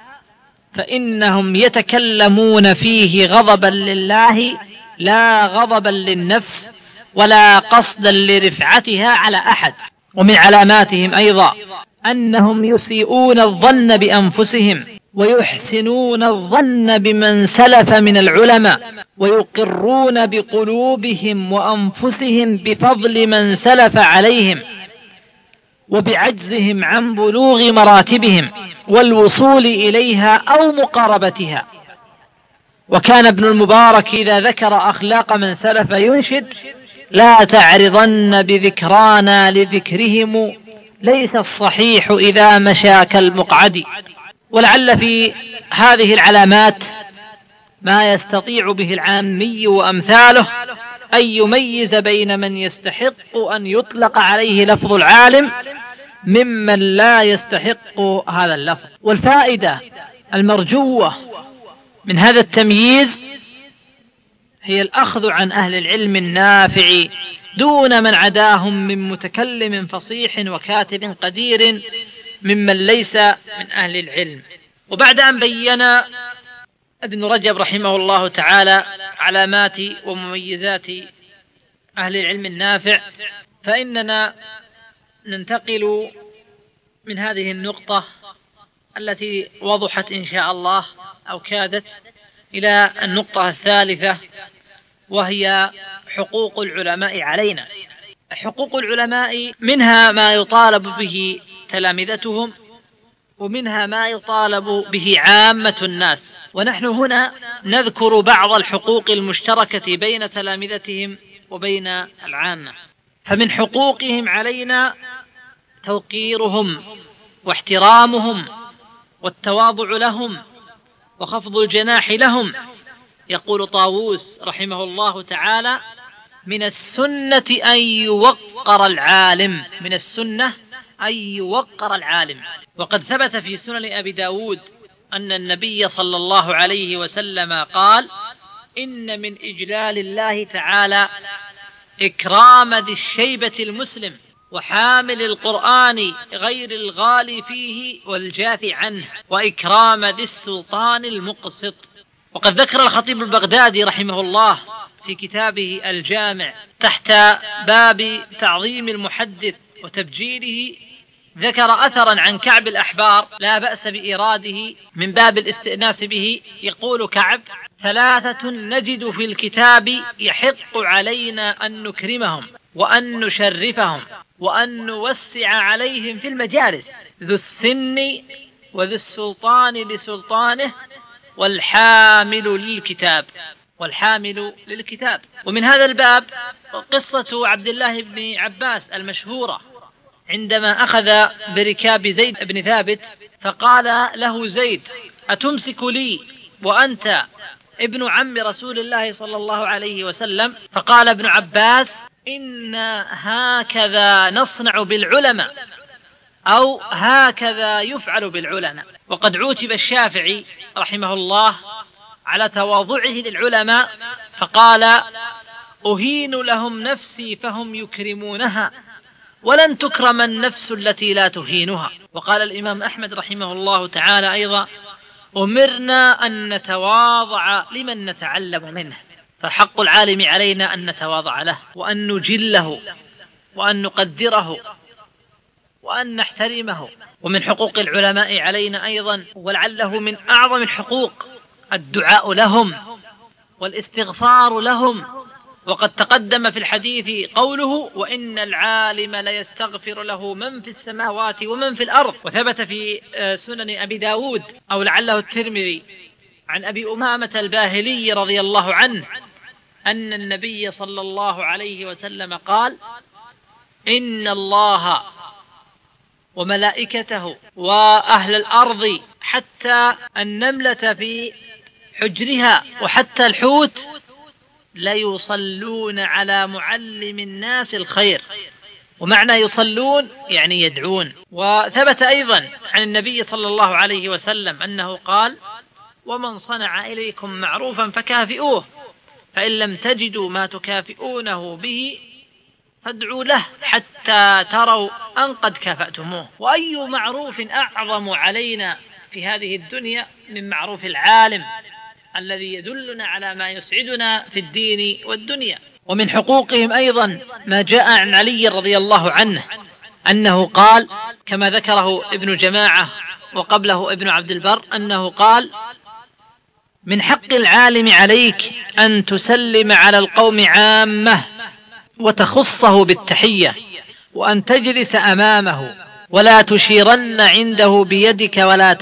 فإنهم يتكلمون فيه غضبا لله لا غضبا للنفس ولا قصدا لرفعتها على أحد. ومن علاماتهم أيضا أنهم يسيئون الظن بأنفسهم ويحسنون الظن بمن سلف من العلماء، ويقرون بقلوبهم وأنفسهم بفضل من سلف عليهم وبعجزهم عن بلوغ مراتبهم والوصول إليها أو مقاربتها. وكان ابن المبارك إذا ذكر أخلاق من سلف ينشد: لا تعرضن بذكرانا لذكرهم، ليس الصحيح إذا مشى كالمقعد. ولعل في هذه العلامات ما يستطيع به العامي وأمثاله أن يميز بين من يستحق أن يطلق عليه لفظ العالم ممن لا يستحق هذا اللفظ. والفائدة المرجوة من هذا التمييز هي الأخذ عن أهل العلم النافع دون من عداهم من متكلم فصيح وكاتب قدير ممن ليس من أهل العلم. وبعد أن بين ابن رجب رحمه الله تعالى علامات ومميزات أهل العلم النافع، فإننا ننتقل من هذه النقطة التي وضحت إن شاء الله أو كادت إلى النقطة الثالثة، وهي حقوق العلماء علينا. حقوق العلماء منها ما يطالب به تلامذتهم، ومنها ما يطالب به عامة الناس، ونحن هنا نذكر بعض الحقوق المشتركة بين تلامذتهم وبين العامة. فمن حقوقهم علينا توقيرهم واحترامهم والتواضع لهم وخفض الجناح لهم. يقول طاووس رحمه الله تعالى: من السنة أن يوقر العالم، من السنة أن يوقر العالم. وقد ثبت في سنن أبي داود أن النبي صلى الله عليه وسلم قال: إن من إجلال الله تعالى إكرام ذي الشيبة المسلم، وحامل القرآن غير الغالي فيه والجافي عنه، وإكرام ذي السلطان المقسط. وقد ذكر الخطيب البغدادي رحمه الله في كتابه الجامع تحت باب تعظيم المحدث وتبجيله، ذكر أثرا عن كعب الأحبار لا بأس بإراده من باب الاستئناس به. يقول كعب: ثلاثة نجد في الكتاب يحق علينا أن نكرمهم وأن نشرفهم وأن نوسع عليهم في المجالس: ذو السن وذو السلطان لسلطانه والحامل للكتاب. والحامل للكتاب. ومن هذا الباب قصة عبد الله بن عباس المشهورة عندما أخذ بركاب زيد بن ثابت، فقال له زيد: أتمسك لي وأنت ابن عم رسول الله صلى الله عليه وسلم؟ فقال ابن عباس: إنا هكذا نصنع بالعلماء، أو هكذا يفعل بالعلماء. وقد عوتب الشافعي رحمه الله على تواضعه للعلماء، فقال: أهين لهم نفسي فهم يكرمونها، ولن تكرم النفس التي لا تهينها. وقال الإمام أحمد رحمه الله تعالى أيضا: أمرنا أن نتواضع لمن نتعلم منه. فحق العالم علينا أن نتواضع له، وأن نجله، وأن نقدره، وأن نحترمه. ومن حقوق العلماء علينا أيضا، ولعله من أعظم الحقوق، الدعاء لهم والاستغفار لهم. وقد تقدم في الحديث قوله: وإن العالم ليستغفر له من في السماوات ومن في الأرض. وثبت في سنن أبي داود أو لعله الترمذي عن أبي أمامة الباهلي رضي الله عنه أن النبي صلى الله عليه وسلم قال: إن الله وملائكته وأهل الأرض حتى النملة في حجرها وحتى الحوت لا يصلون على معلم الناس الخير. ومعنى يصلون يعني يدعون. وثبت أيضا عن النبي صلى الله عليه وسلم أنه قال: ومن صنع إليكم معروفا فكافئوه، فإن لم تجدوا ما تكافئونه به فادعوا له حتى تروا أن قد كافأتموه. وأي معروف أعظم علينا في هذه الدنيا من معروف العالم الذي يدلنا على ما يسعدنا في الدين والدنيا. ومن حقوقهم أيضا ما جاء عن علي رضي الله عنه أنه قال، كما ذكره ابن جماعة وقبله ابن عبد البر، أنه قال: من حق العالم عليك أن تسلم على القوم عامة وتخصه بالتحية، وأن تجلس أمامه ولا تشيرن عنده بيدك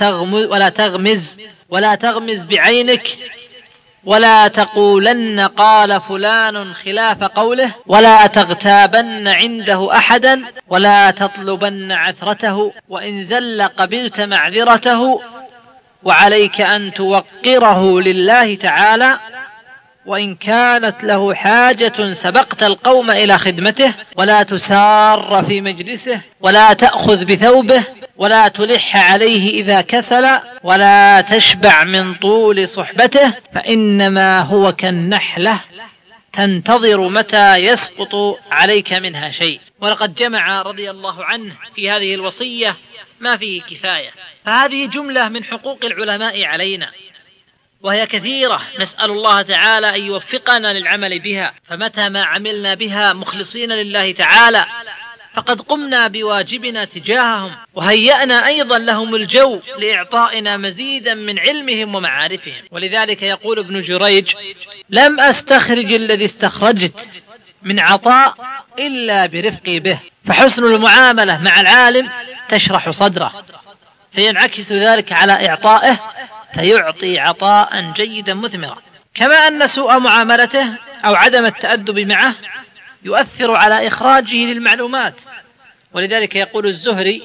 ولا تغمز بعينك، ولا تقولن قال فلان خلاف قوله، ولا تغتابن عنده أحدا، ولا تطلبن عثرته، وإن زل قبلت معذرته، وعليك أن توقره لله تعالى، وإن كانت له حاجة سبقت القوم إلى خدمته، ولا تسار في مجلسه، ولا تأخذ بثوبه، ولا تلح عليه إذا كسل، ولا تشبع من طول صحبته، فإنما هو كالنحلة تنتظر متى يسقط عليك منها شيء. ولقد جمع رضي الله عنه في هذه الوصية ما فيه كفاية. فهذه جملة من حقوق العلماء علينا، وهي كثيرة، نسأل الله تعالى أن يوفقنا للعمل بها. فمتى ما عملنا بها مخلصين لله تعالى فقد قمنا بواجبنا تجاههم، وهيأنا أيضا لهم الجو لإعطائنا مزيدا من علمهم ومعارفهم. ولذلك يقول ابن جريج: لم أستخرج الذي استخرجت من عطاء إلا برفقي به. فحسن المعاملة مع العالم تشرح صدره، فينعكس ذلك على إعطائه فيعطي عطاء جيدا مثمرا. كما أن سوء معاملته أو عدم التأدب معه يؤثر على إخراجه للمعلومات. ولذلك يقول الزهري: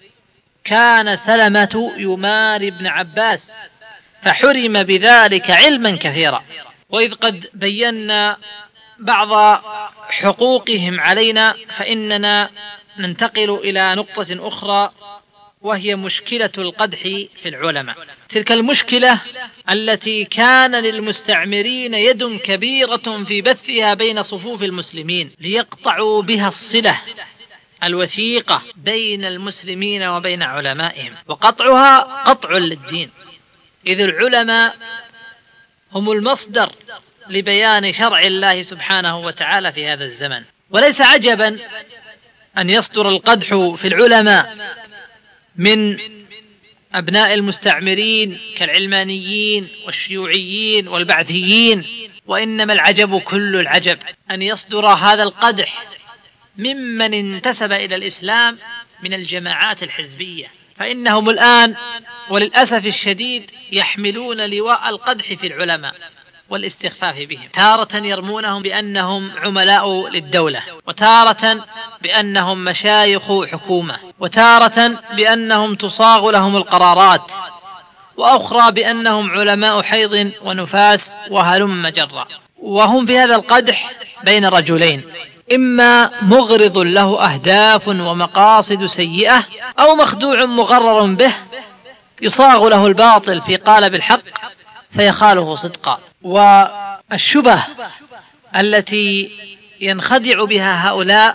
كان سلمة يماري ابن عباس فحرم بذلك علما كثيرا. وإذ قد بينا بعض حقوقهم علينا فإننا ننتقل إلى نقطة أخرى، وهي مشكلة القدح في العلماء. تلك المشكلة التي كان للمستعمرين يد كبيرة في بثها بين صفوف المسلمين ليقطعوا بها الصلة الوثيقة بين المسلمين وبين علمائهم، وقطعها قطع للدين، إذ العلماء هم المصدر لبيان شرع الله سبحانه وتعالى في هذا الزمن. وليس عجبا أن يصدر القدح في العلماء من أبناء المستعمرين كالعلمانيين والشيوعيين والبعثيين، وإنما العجب كل العجب أن يصدر هذا القدح ممن انتسب إلى الإسلام من الجماعات الحزبية، فإنهم الآن وللأسف الشديد يحملون لواء القدح في العلماء والاستخفاف بهم. تارة يرمونهم بأنهم عملاء للدولة، وتارة بأنهم مشايخ حكومة، وتارة بأنهم تصاغ لهم القرارات، وأخرى بأنهم علماء حيض ونفاس وهلم جرا. وهم في هذا القدح بين رجلين: إما مغرض له أهداف ومقاصد سيئة، أو مخدوع مغرر به يصاغ له الباطل في قالب الحق فيخاله صدقا. والشبه التي ينخدع بها هؤلاء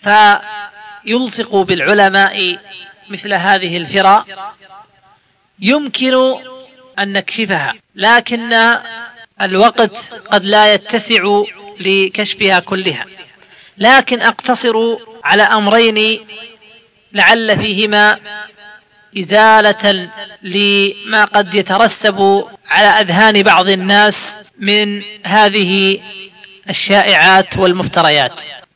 فيلصق بالعلماء مثل هذه الفرق يمكن أن نكشفها، لكن الوقت قد لا يتسع لكشفها كلها، لكن أقتصر على أمرين لعل فيهما إزالة لما قد يترسب على أذهان بعض الناس من هذه الشائعات والمفتريات.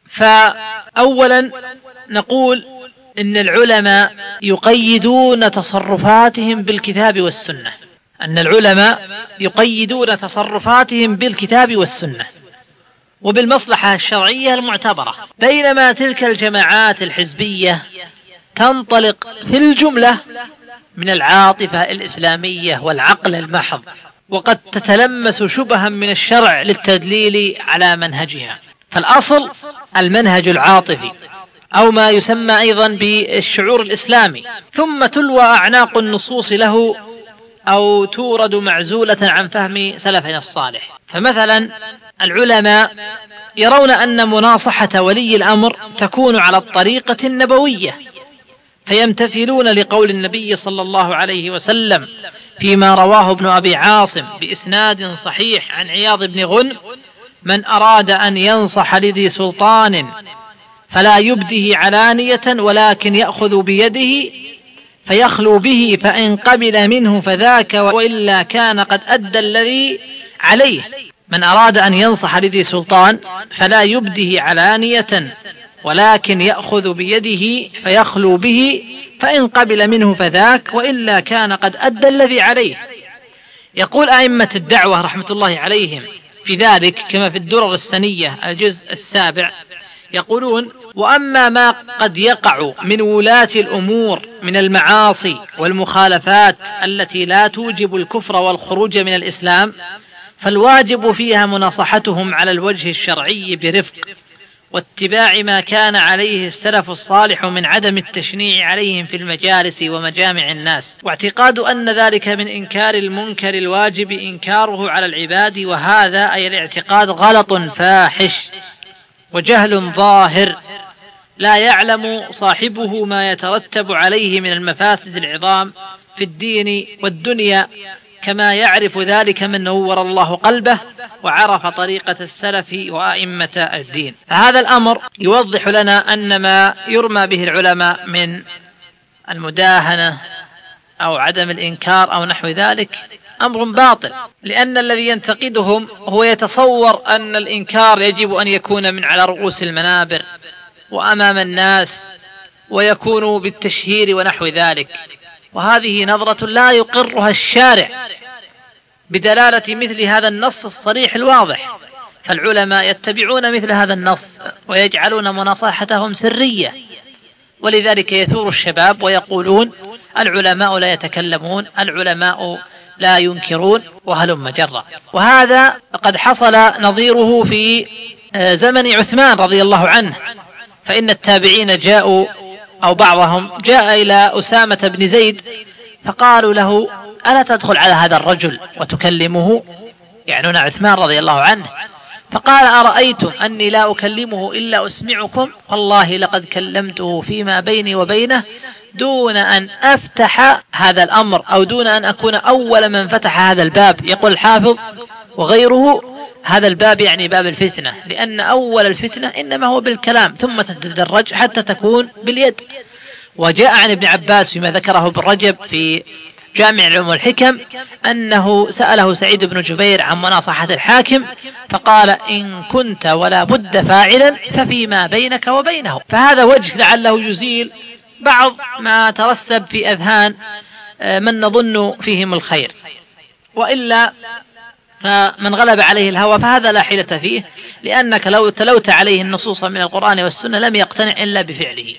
فأولا نقول إن العلماء يقيدون تصرفاتهم بالكتاب والسنة، أن العلماء يقيدون تصرفاتهم بالكتاب والسنة وبالمصلحة الشرعية المعتبرة، بينما تلك الجماعات الحزبية تنطلق في الجملة من العاطفة الإسلامية والعقل المحض، وقد تتلمس شبها من الشرع للتدليل على منهجها. فالأصل المنهج العاطفي أو ما يسمى أيضا بالشعور الإسلامي، ثم تلوى أعناق النصوص له أو تورد معزولة عن فهم سلفنا الصالح. فمثلا العلماء يرون أن مناصحة ولي الأمر تكون على الطريقة النبوية، فيمتثلون لقول النبي صلى الله عليه وسلم فيما رواه ابن أبي عاصم بإسناد صحيح عن عياض بن غنم: من أراد أن ينصح لذي سلطان فلا يبده علانية ولكن يأخذ بيده فيخلو به، فإن قبل منه فذاك وإلا كان قد أدى الذي عليه. من أراد أن ينصح لذي سلطان فلا يبده علانية ولكن يأخذ بيده فيخلو به، فإن قبل منه فذاك وإلا كان قد أدى الذي عليه. يقول أئمة الدعوة رحمة الله عليهم في ذلك كما في الدرر السنية الجزء 7، يقولون: وأما ما قد يقع من ولاة الأمور من المعاصي والمخالفات التي لا توجب الكفر والخروج من الإسلام فالواجب فيها مناصحتهم على الوجه الشرعي برفق، واتباع ما كان عليه السلف الصالح من عدم التشنيع عليهم في المجالس ومجامع الناس، واعتقاد أن ذلك من إنكار المنكر الواجب إنكاره على العباد، وهذا أي الاعتقاد غلط فاحش وجهل ظاهر لا يعلم صاحبه ما يترتب عليه من المفاسد العظام في الدين والدنيا، كما يعرف ذلك من نور الله قلبه وعرف طريقة السلف وأئمة الدين. فهذا الأمر يوضح لنا أن ما يرمى به العلماء من المداهنة أو عدم الإنكار أو نحو ذلك أمر باطل، لأن الذي ينتقدهم هو يتصور أن الإنكار يجب أن يكون من على رؤوس المنابر وأمام الناس ويكون بالتشهير ونحو ذلك، وهذه نظرة لا يقرها الشارع بدلالة مثل هذا النص الصريح الواضح. فالعلماء يتبعون مثل هذا النص ويجعلون مناصحتهم سرية، ولذلك يثور الشباب ويقولون العلماء لا يتكلمون، العلماء لا ينكرون، وهلم جرا. وهذا قد حصل نظيره في زمن عثمان رضي الله عنه، فإن التابعين جاءوا أو بعضهم جاء إلى أسامة بن زيد فقالوا له ألا تدخل على هذا الرجل وتكلمه، يعنون عثمان رضي الله عنه، فقال أرأيتم أني لا أكلمه إلا أسمعكم، والله لقد كلمته فيما بيني وبينه دون أن أفتح هذا الأمر أو دون أن أكون أول من فتح هذا الباب. يقول الحافظ وغيره هذا الباب يعني باب الفتنة، لأن أول الفتنة إنما هو بالكلام ثم تتدرج حتى تكون باليد. وجاء عن ابن عباس فيما ذكره ابن رجب في جامع العلوم والحكم أنه سأله سعيد بن جبير عن مناصحة الحاكم فقال إن كنت ولا بد فاعلا ففيما بينك وبينه. فهذا وجه لعله يزيل بعض ما ترسب في أذهان من نظن فيهم الخير، وإلا فمن غلب عليه الهوى فهذا لا حيلة فيه، لأنك لو تلوت عليه النصوص من القرآن والسنة لم يقتنع إلا بفعله.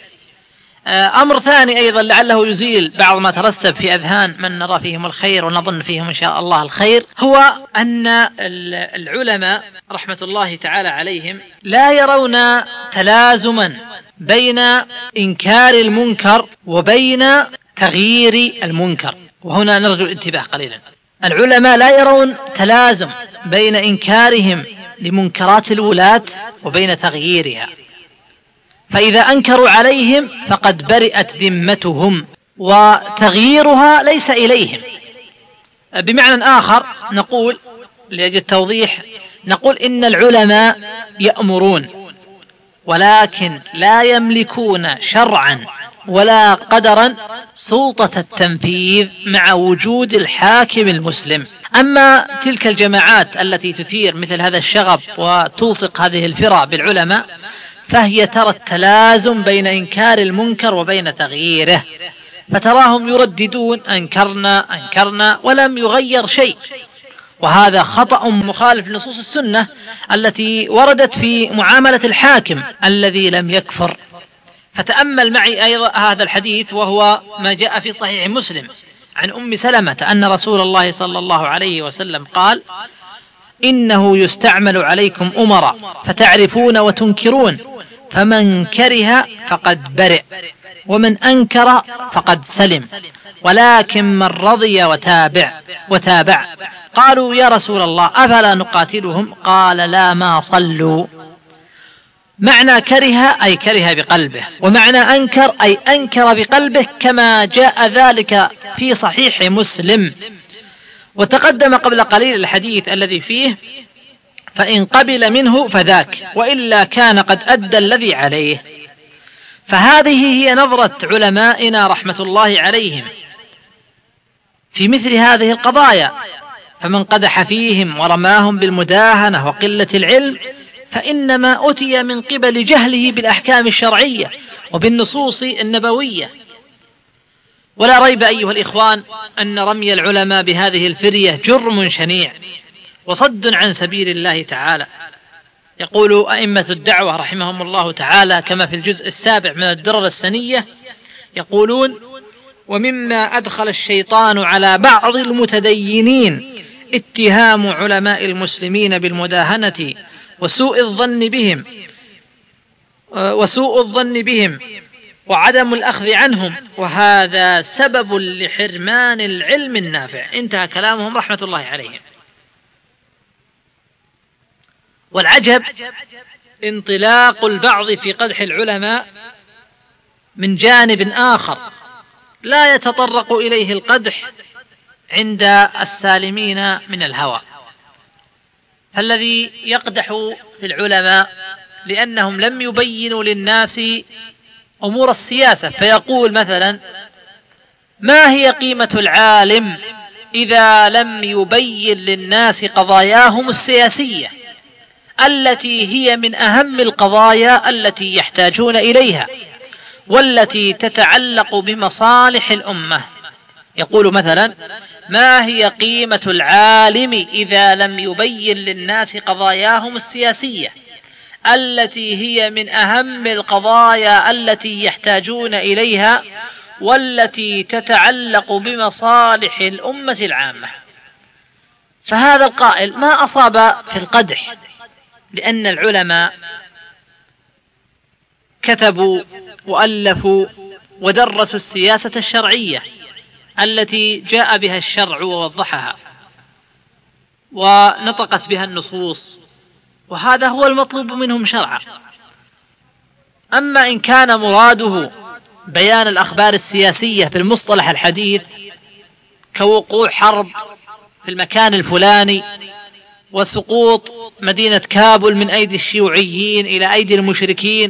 أمر ثاني أيضا لعله يزيل بعض ما ترسب في أذهان من نرى فيهم الخير ونظن فيهم إن شاء الله الخير، هو أن العلماء رحمة الله تعالى عليهم لا يرون تلازما بين إنكار المنكر وبين تغيير المنكر. وهنا نرجو الانتباه قليلا. العلماء لا يرون تلازم بين إنكارهم لمنكرات الولاة وبين تغييرها، فإذا أنكروا عليهم فقد برئت ذمتهم وتغييرها ليس إليهم. بمعنى آخر نقول لأجل التوضيح نقول إن العلماء يأمرون ولكن لا يملكون شرعا ولا قدرا سلطة التنفيذ مع وجود الحاكم المسلم. أما تلك الجماعات التي تثير مثل هذا الشغب وتلصق هذه الفرع بالعلماء فهي ترى التلازم بين إنكار المنكر وبين تغييره، فتراهم يرددون أنكرنا ولم يغير شيء، وهذا خطأ مخالف لنصوص السنة التي وردت في معاملة الحاكم الذي لم يكفر. فتأمل معي أيضا هذا الحديث وهو ما جاء في صحيح مسلم عن أم سلمة أن رسول الله صلى الله عليه وسلم قال إنه يستعمل عليكم أمراء فتعرفون وتنكرون، فمن كره فقد برئ ومن أنكر فقد سلم، ولكن من رضي وتابع. قالوا يا رسول الله أفلا نقاتلهم؟ قال لا ما صلوا. معنى كره أي كره بقلبه، ومعنى أنكر أي أنكر بقلبه، كما جاء ذلك في صحيح مسلم. وتقدم قبل قليل الحديث الذي فيه فإن قبل منه فذاك وإلا كان قد أدى الذي عليه. فهذه هي نظرة علمائنا رحمة الله عليهم في مثل هذه القضايا. فمن قدح فيهم ورماهم بالمداهنة وقلة العلم فإنما أتي من قبل جهله بالأحكام الشرعية وبالنصوص النبوية. ولا ريب أيها الإخوان أن رمي العلماء بهذه الفرية جرم شنيع وصد عن سبيل الله تعالى. يقول أئمة الدعوة رحمهم الله تعالى كما في الجزء 7 من الدرر السنية يقولون ومما أدخل الشيطان على بعض المتدينين اتهام علماء المسلمين بالمداهنة وسوء الظن بهم وسوء الظن بهم وعدم الأخذ عنهم، وهذا سبب لحرمان العلم النافع. انتهى كلامهم رحمة الله عليهم. والعجب انطلاق البعض في قدح العلماء من جانب آخر لا يتطرق إليه القدح عند السالمين من الهوى. فالذي يقدح في العلماء لأنهم لم يبينوا للناس أمور السياسة، فيقول مثلا: ما هي قيمة العالم إذا لم يبين للناس قضاياهم السياسية التي هي من أهم القضايا التي يحتاجون إليها والتي تتعلق بمصالح الأمة. يقول مثلا: ما هي قيمة العالم إذا لم يبين للناس قضاياهم السياسية التي هي من أهم القضايا التي يحتاجون إليها والتي تتعلق بمصالح الأمة العامة. فهذا القائل ما أصاب في القدح، لأن العلماء كتبوا وألفوا ودرسوا السياسة الشرعية التي جاء بها الشرع ووضحها ونطقت بها النصوص، وهذا هو المطلوب منهم شرعا. أما إن كان مراده بيان الأخبار السياسية في المصطلح الحديث كوقوع حرب في المكان الفلاني وسقوط مدينة كابول من أيدي الشيوعيين إلى أيدي المشركين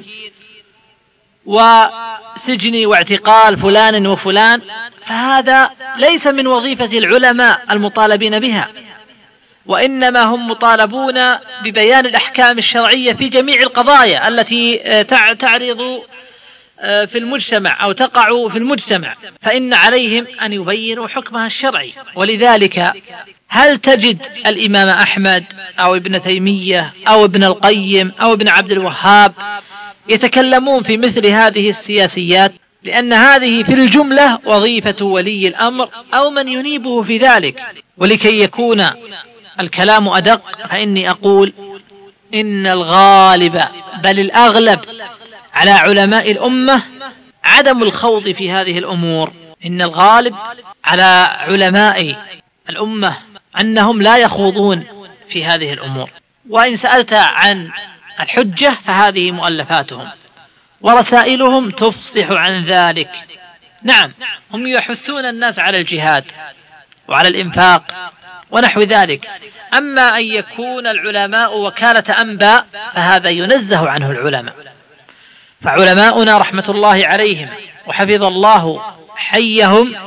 وسجن واعتقال فلان وفلان، فهذا ليس من وظيفة العلماء المطالبين بها، وإنما هم مطالبون ببيان الأحكام الشرعية في جميع القضايا التي تعرض في المجتمع أو تقع في المجتمع، فإن عليهم أن يبينوا حكمها الشرعي. ولذلك هل تجد الإمام أحمد أو ابن تيمية أو ابن القيم أو ابن عبد الوهاب يتكلمون في مثل هذه السياسيات؟ لأن هذه في الجملة وظيفة ولي الأمر أو من ينيبه في ذلك. ولكي يكون الكلام أدق فإني أقول إن الغالب بل الأغلب على علماء الأمة عدم الخوض في هذه الأمور. إن الغالب على علماء الأمة أنهم لا يخوضون في هذه الأمور. وإن سألت عن الحجة فهذه مؤلفاتهم ورسائلهم تفصح عن ذلك. نعم، هم يحثون الناس على الجهاد وعلى الإنفاق ونحو ذلك. أما أن يكون العلماء وكالة أنباء فهذا ينزه عنه العلماء. فعلماؤنا رحمة الله عليهم وحفظ الله حيهم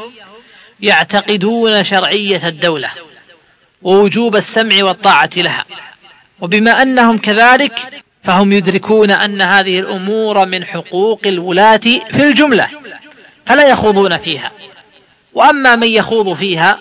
يعتقدون شرعية الدولة ووجوب السمع والطاعة لها، وبما أنهم كذلك فهم يدركون أن هذه الأمور من حقوق الولاة في الجملة فلا يخوضون فيها. وأما من يخوض فيها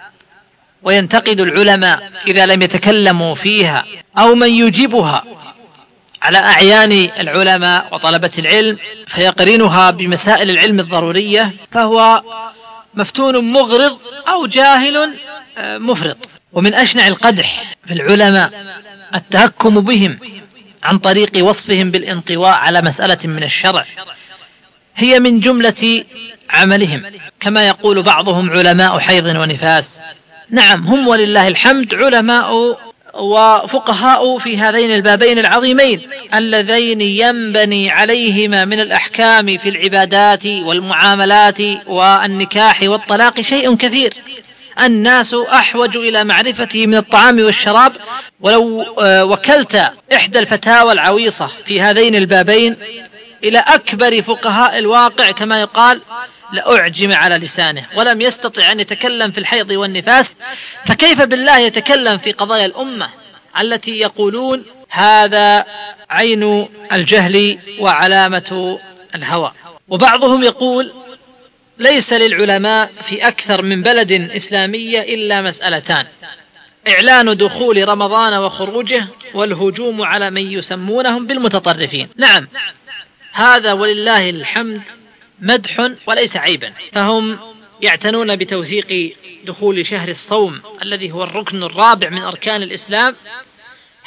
وينتقد العلماء إذا لم يتكلموا فيها أو من يجيبها على أعيان العلماء وطلبة العلم فيقرنها بمسائل العلم الضرورية فهو مفتون مغرض أو جاهل مفرط. ومن أشنع القدح في العلماء التهكم بهم عن طريق وصفهم بالانطواء على مسألة من الشرع هي من جملة عملهم، كما يقول بعضهم علماء حيض ونفاس. نعم، هم ولله الحمد علماء وفقهاء في هذين البابين العظيمين اللذين ينبني عليهما من الأحكام في العبادات والمعاملات والنكاح والطلاق شيء كثير. الناس أحوج إلى معرفته من الطعام والشراب، ولو وكلت إحدى الفتاوى العويصة في هذين البابين إلى أكبر فقهاء الواقع كما يقال لأعجم على لسانه ولم يستطع أن يتكلم في الحيض والنفاس، فكيف بالله يتكلم في قضايا الأمة التي يقولون هذا عين الجهل وعلامة الهوى. وبعضهم يقول ليس للعلماء في أكثر من بلد إسلامية إلا مسألتان: إعلان دخول رمضان وخروجه، والهجوم على من يسمونهم بالمتطرفين. نعم، هذا ولله الحمد مدح وليس عيبا، فهم يعتنون بتوثيق دخول شهر الصوم الذي هو الركن الرابع من أركان الإسلام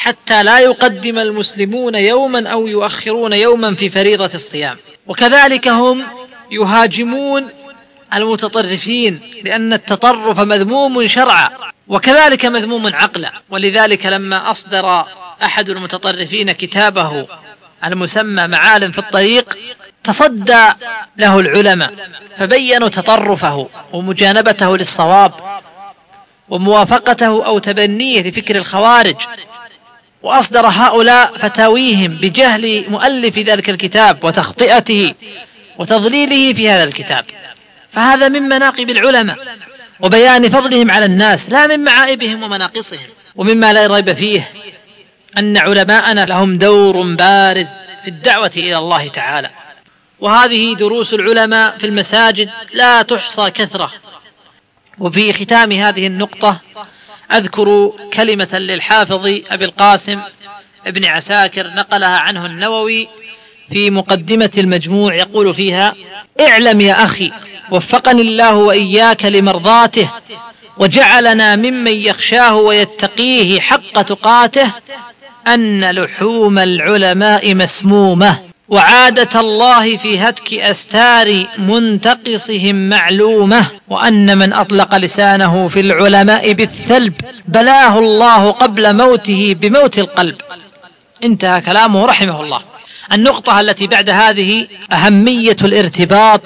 حتى لا يقدم المسلمون يوما أو يؤخرون يوما في فريضة الصيام. وكذلك هم يهاجمون المتطرفين، لأن التطرف مذموم شرعا وكذلك مذموم عقلا. ولذلك لما أصدر أحد المتطرفين كتابه المسمى معالم في الطريق تصدى له العلماء فبينوا تطرفه ومجانبته للصواب وموافقته أو تبنيه لفكر الخوارج، وأصدر هؤلاء فتاويهم بجهل مؤلف ذلك الكتاب وتخطئته وتضليله في هذا الكتاب. فهذا من مناقب العلماء وبيان فضلهم على الناس، لا من معائبهم ومناقصهم. ومما لا ريب فيه أن علماءنا لهم دور بارز في الدعوة إلى الله تعالى، وهذه دروس العلماء في المساجد لا تحصى كثرة. وفي ختام هذه النقطة أذكر كلمة للحافظ أبي القاسم ابن عساكر نقلها عنه النووي في مقدمة المجموع، يقول فيها: اعلم يا أخي وفقني الله وإياك لمرضاته وجعلنا ممن يخشاه ويتقيه حق تقاته أن لحوم العلماء مسمومة، وعادة الله في هتك أستار منتقصهم معلومة، وأن من أطلق لسانه في العلماء بالثلب بلاه الله قبل موته بموت القلب. انتهى كلامه رحمه الله. النقطة التي بعد هذه أهمية الارتباط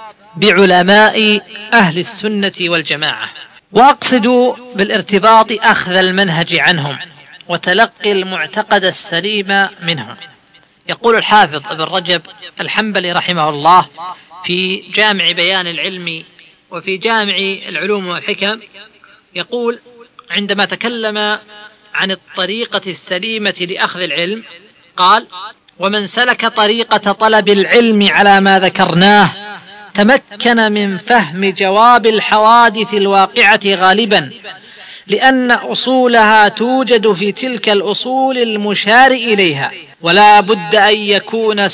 بعلماء أهل السنة والجماعة، وأقصد بالارتباط أخذ المنهج عنهم وتلقي المعتقد السليم منهم. يقول الحافظ ابن رجب الحنبلي رحمه الله في جامع بيان العلم وفي جامع العلوم والحكم، يقول عندما تكلم عن الطريقة السليمة لأخذ العلم قال: ومن سلك طريقة طلب العلم على ما ذكرناه تمكن من فهم جواب الحوادث الواقعة غالبا، لأن أصولها توجد في تلك الأصول المشار إليها، ولا بد أن يكون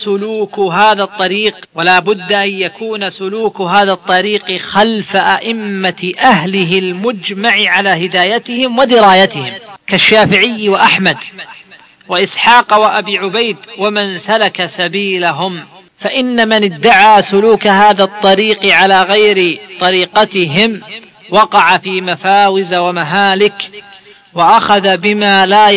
سلوك هذا الطريق خلف أئمة أهله المجمع على هدايتهم ودرايتهم كالشافعي وأحمد وإسحاق وأبي عبيد ومن سلك سبيلهم. فإن من ادعى سلوك هذا الطريق على غير طريقتهم وقع في مفاوز ومهالك، وأخذ بما لا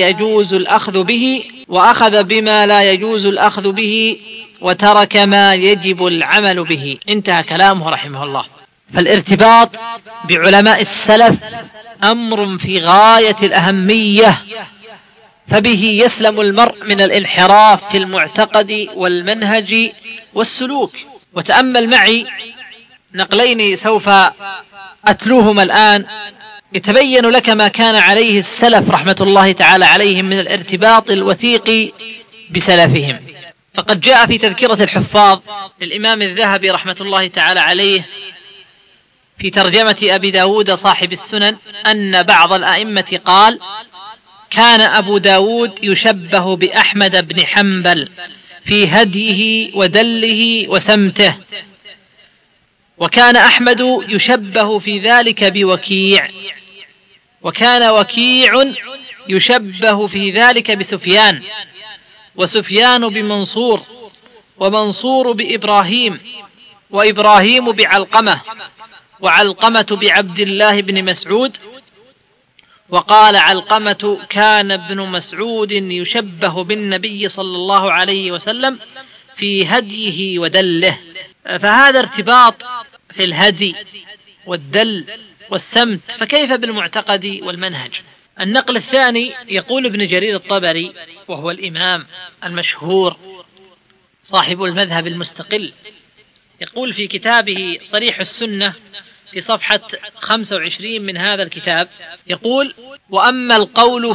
يجوز الأخذ به وترك ما يجب العمل به. انتهى كلامه رحمه الله. فالارتباط بعلماء السلف أمر في غاية الأهمية، فبه يسلم المرء من الانحراف في المعتقد والمنهج والسلوك. وتأمل معي نقلين سوف أتلوهما الآن يتبين لك ما كان عليه السلف رحمة الله تعالى عليهم من الارتباط الوثيق بسلفهم. فقد جاء في تذكرة الحفاظ للإمام الذهبي رحمة الله تعالى عليه في ترجمة أبي داود صاحب السنن أن بعض الأئمة قال: كان أبو داود يشبه بأحمد بن حنبل في هديه ودله وسمته، وكان أحمد يشبه في ذلك بوكيع، وكان وكيع يشبه في ذلك بسفيان، وسفيان بمنصور، ومنصور بإبراهيم، وإبراهيم بعلقمة، وعلقمة بعبد الله بن مسعود. وقال علقمة: كان ابن مسعود يشبه بالنبي صلى الله عليه وسلم في هديه ودله. فهذا ارتباط في الهدي والدل والسمت، فكيف بالمعتقد والمنهج؟ النقل الثاني يقول ابن جرير الطبري وهو الإمام المشهور صاحب المذهب المستقل، يقول في كتابه صريح السنة في صفحة 25 من هذا الكتاب، يقول: وأما القول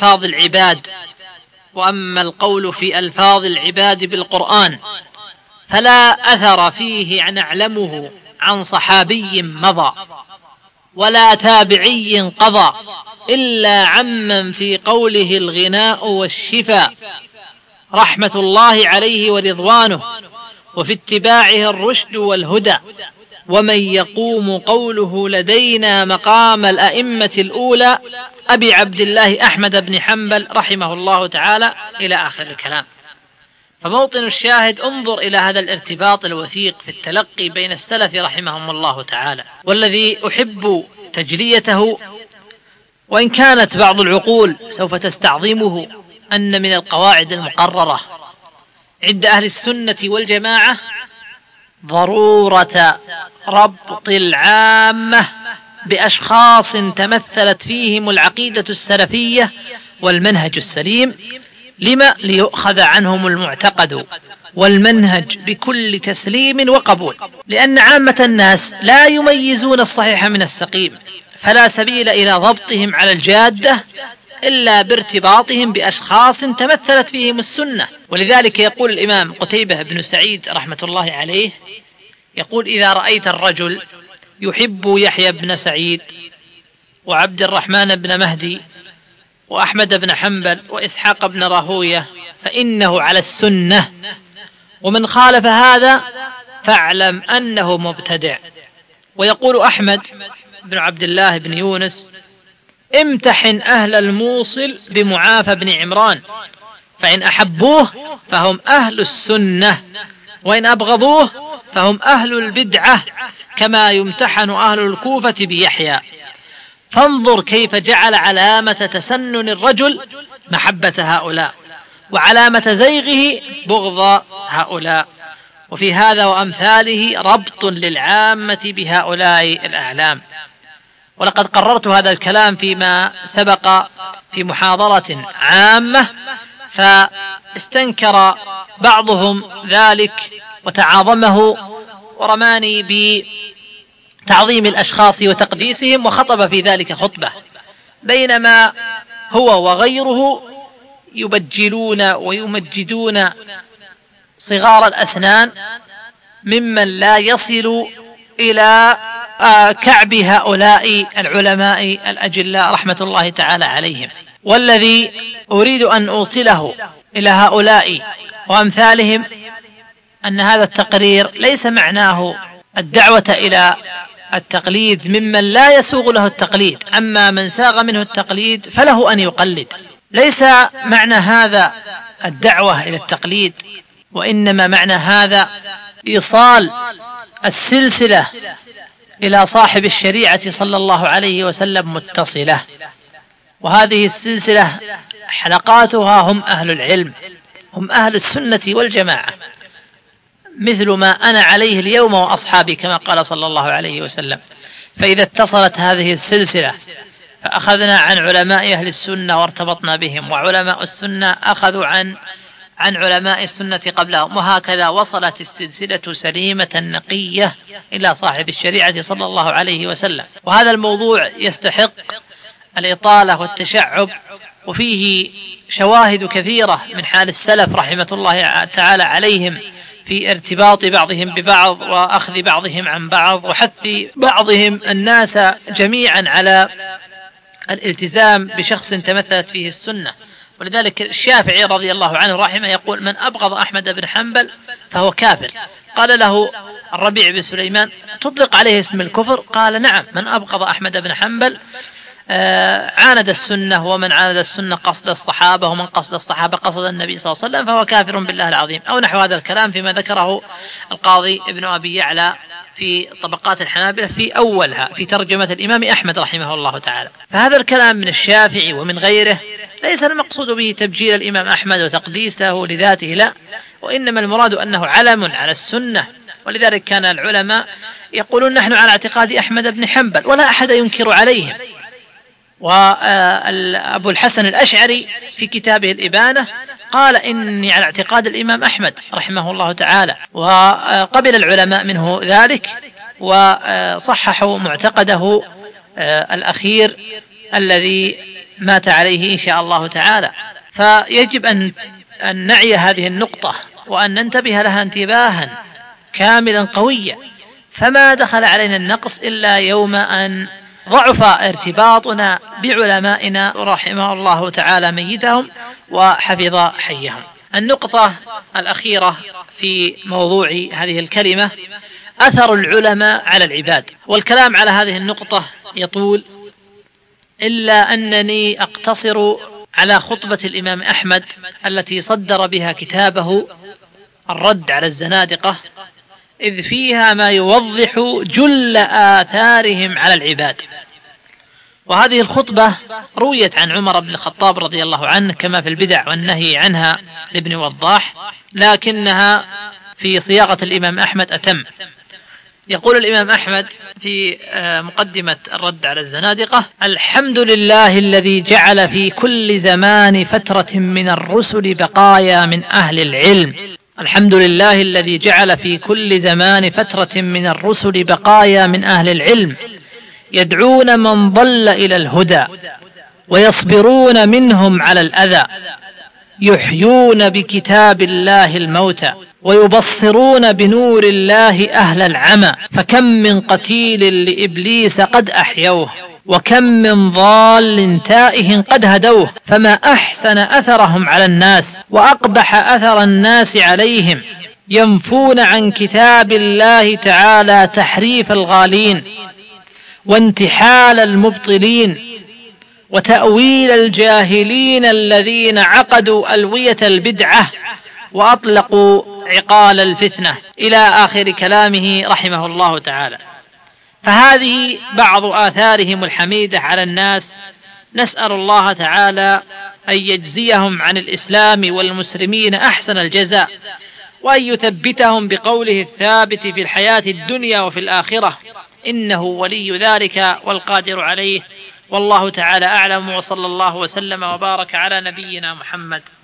في ألفاظ العباد بالقرآن فلا أثر فيه نعلمه عن صحابي مضى ولا تابعي قضى، إلا عمن في قوله الغناء والشفاء رحمة الله عليه ورضوانه، وفي اتباعه الرشد والهدى، ومن يقوم قوله لدينا مقام الأئمة الأولى أبي عبد الله أحمد بن حنبل رحمه الله تعالى، إلى آخر الكلام. فموطن الشاهد انظر إلى هذا الارتباط الوثيق في التلقي بين السلف رحمهم الله تعالى، والذي أحب تجليته، وإن كانت بعض العقول سوف تستعظمه، أن من القواعد المقررة عند أهل السنة والجماعة ضرورة ربط العامة بأشخاص تمثلت فيهم العقيدة السلفية والمنهج السليم، لما ليؤخذ عنهم المعتقد والمنهج بكل تسليم وقبول، لأن عامة الناس لا يميزون الصحيح من السقيم، فلا سبيل إلى ضبطهم على الجادة إلا بارتباطهم بأشخاص تمثلت فيهم السنة. ولذلك يقول الإمام قتيبة بن سعيد رحمة الله عليه، يقول: إذا رأيت الرجل يحب يحيى بن سعيد وعبد الرحمن بن مهدي وأحمد بن حنبل وإسحاق بن راهوية فإنه على السنة، ومن خالف هذا فاعلم أنه مبتدع. ويقول أحمد بن عبد الله بن يونس: امتحن أهل الموصل بمعافى بن عمران، فإن أحبوه فهم أهل السنة، وإن أبغضوه فهم أهل البدعة، كما يمتحن أهل الكوفة بيحيى. فانظر كيف جعل علامة تسنن الرجل محبة هؤلاء، وعلامة زيغه بغض هؤلاء. وفي هذا وأمثاله ربط للعامة بهؤلاء الأعلام. ولقد قررت هذا الكلام فيما سبق في محاضرة عامة، فاستنكر بعضهم ذلك وتعاظمه ورماني بتعظيم الأشخاص وتقديسهم، وخطب في ذلك خطبة، بينما هو وغيره يبجلون ويمجدون صغار الأسنان ممن لا يصل إلى كعب هؤلاء العلماء الأجلاء رحمة الله تعالى عليهم. والذي أريد أن أوصله إلى هؤلاء وأمثالهم أن هذا التقرير ليس معناه الدعوة إلى التقليد ممن لا يسوغ له التقليد، أما من ساغ منه التقليد فله أن يقلد. ليس معنى هذا الدعوة إلى التقليد، وإنما معنى هذا إيصال السلسلة إلى صاحب الشريعة صلى الله عليه وسلم متصلة، وهذه السلسلة حلقاتها هم أهل العلم، هم أهل السنة والجماعة، مثل ما أنا عليه اليوم وأصحابي كما قال صلى الله عليه وسلم. فإذا اتصلت هذه السلسلة فأخذنا عن علماء أهل السنة وارتبطنا بهم، وعلماء السنة أخذوا عن علماء السنة قبلهم، وهكذا وصلت السلسلة سليمة نقية إلى صاحب الشريعة صلى الله عليه وسلم. وهذا الموضوع يستحق الإطالة والتشعب، وفيه شواهد كثيرة من حال السلف رحمة الله تعالى عليهم في ارتباط بعضهم ببعض، وأخذ بعضهم عن بعض، وحث بعضهم الناس جميعا على الالتزام بشخص تمثلت فيه السنة. ولذلك الشافعي رضي الله عنه رحمه يقول: من أبغض أحمد بن حنبل فهو كافر. قال له الربيع بن سليمان: تطلق عليه اسم الكفر؟ قال: نعم، من أبغض أحمد بن حنبل عاند السنة، ومن عاند السنة قصد الصحابة، ومن قصد الصحابة قصد النبي صلى الله عليه وسلم، فهو كافر بالله العظيم، أو نحو هذا الكلام، فيما ذكره القاضي ابن أبي يعلى في طبقات الحنابلة في أولها في ترجمة الإمام أحمد رحمه الله تعالى. فهذا الكلام من الشافعي ومن غيره ليس المقصود به تبجيل الإمام أحمد وتقديسه لذاته، لا، وإنما المراد أنه علم على السنة. ولذلك كان العلماء يقولون: نحن على اعتقاد أحمد بن حنبل، ولا أحد ينكر عليهم. وأبو الحسن الأشعري في كتابه الإبانة قال: إني على اعتقاد الإمام أحمد رحمه الله تعالى، وقبل العلماء منه ذلك وصححوا معتقده الأخير الذي مات عليه إن شاء الله تعالى. فيجب أن نعي هذه النقطة وأن ننتبه لها انتباها كاملا قويا، فما دخل علينا النقص إلا يوم أن ضعف ارتباطنا بعلمائنا رحمه الله تعالى ميتهم وحفظ حيهم. النقطة الأخيرة في موضوع هذه الكلمة أثر العلماء على العباد. والكلام على هذه النقطة يطول، إلا أنني أقتصر على خطبة الإمام أحمد التي صدر بها كتابه الرد على الزنادقة، إذ فيها ما يوضح جل آثارهم على العباد. وهذه الخطبة رويت عن عمر بن الخطاب رضي الله عنه كما في البدع والنهي عنها لابن وضاح، لكنها في صياغة الإمام أحمد أتم. يقول الإمام أحمد في مقدمة الرد على الزنادقة: الحمد لله الذي جعل في كل زمان فترة من الرسل بقايا من أهل العلم. الحمد لله الذي جعل في كل زمان فترة من الرسل بقايا من أهل العلم يدعون من ضل إلى الهدى ويصبرون منهم على الأذى، يحيون بكتاب الله الموتى ويبصرون بنور الله أهل العمى. فكم من قتيل لإبليس قد أحيوه، وكم من ضال تائه قد هدوه. فما أحسن أثرهم على الناس وأقبح أثر الناس عليهم، ينفون عن كتاب الله تعالى تحريف الغالين وانتحال المبطلين وتأويل الجاهلين الذين عقدوا ألوية البدعة وأطلقوا عقال الفتنة، إلى آخر كلامه رحمه الله تعالى. فهذه بعض آثارهم الحميدة على الناس، نسأل الله تعالى أن يجزيهم عن الإسلام والمسلمين أحسن الجزاء، وأن يثبتهم بقوله الثابت في الحياة الدنيا وفي الآخرة، إنه ولي ذلك والقادر عليه. والله تعالى أعلم، وصلى الله وسلم وبارك على نبينا محمد.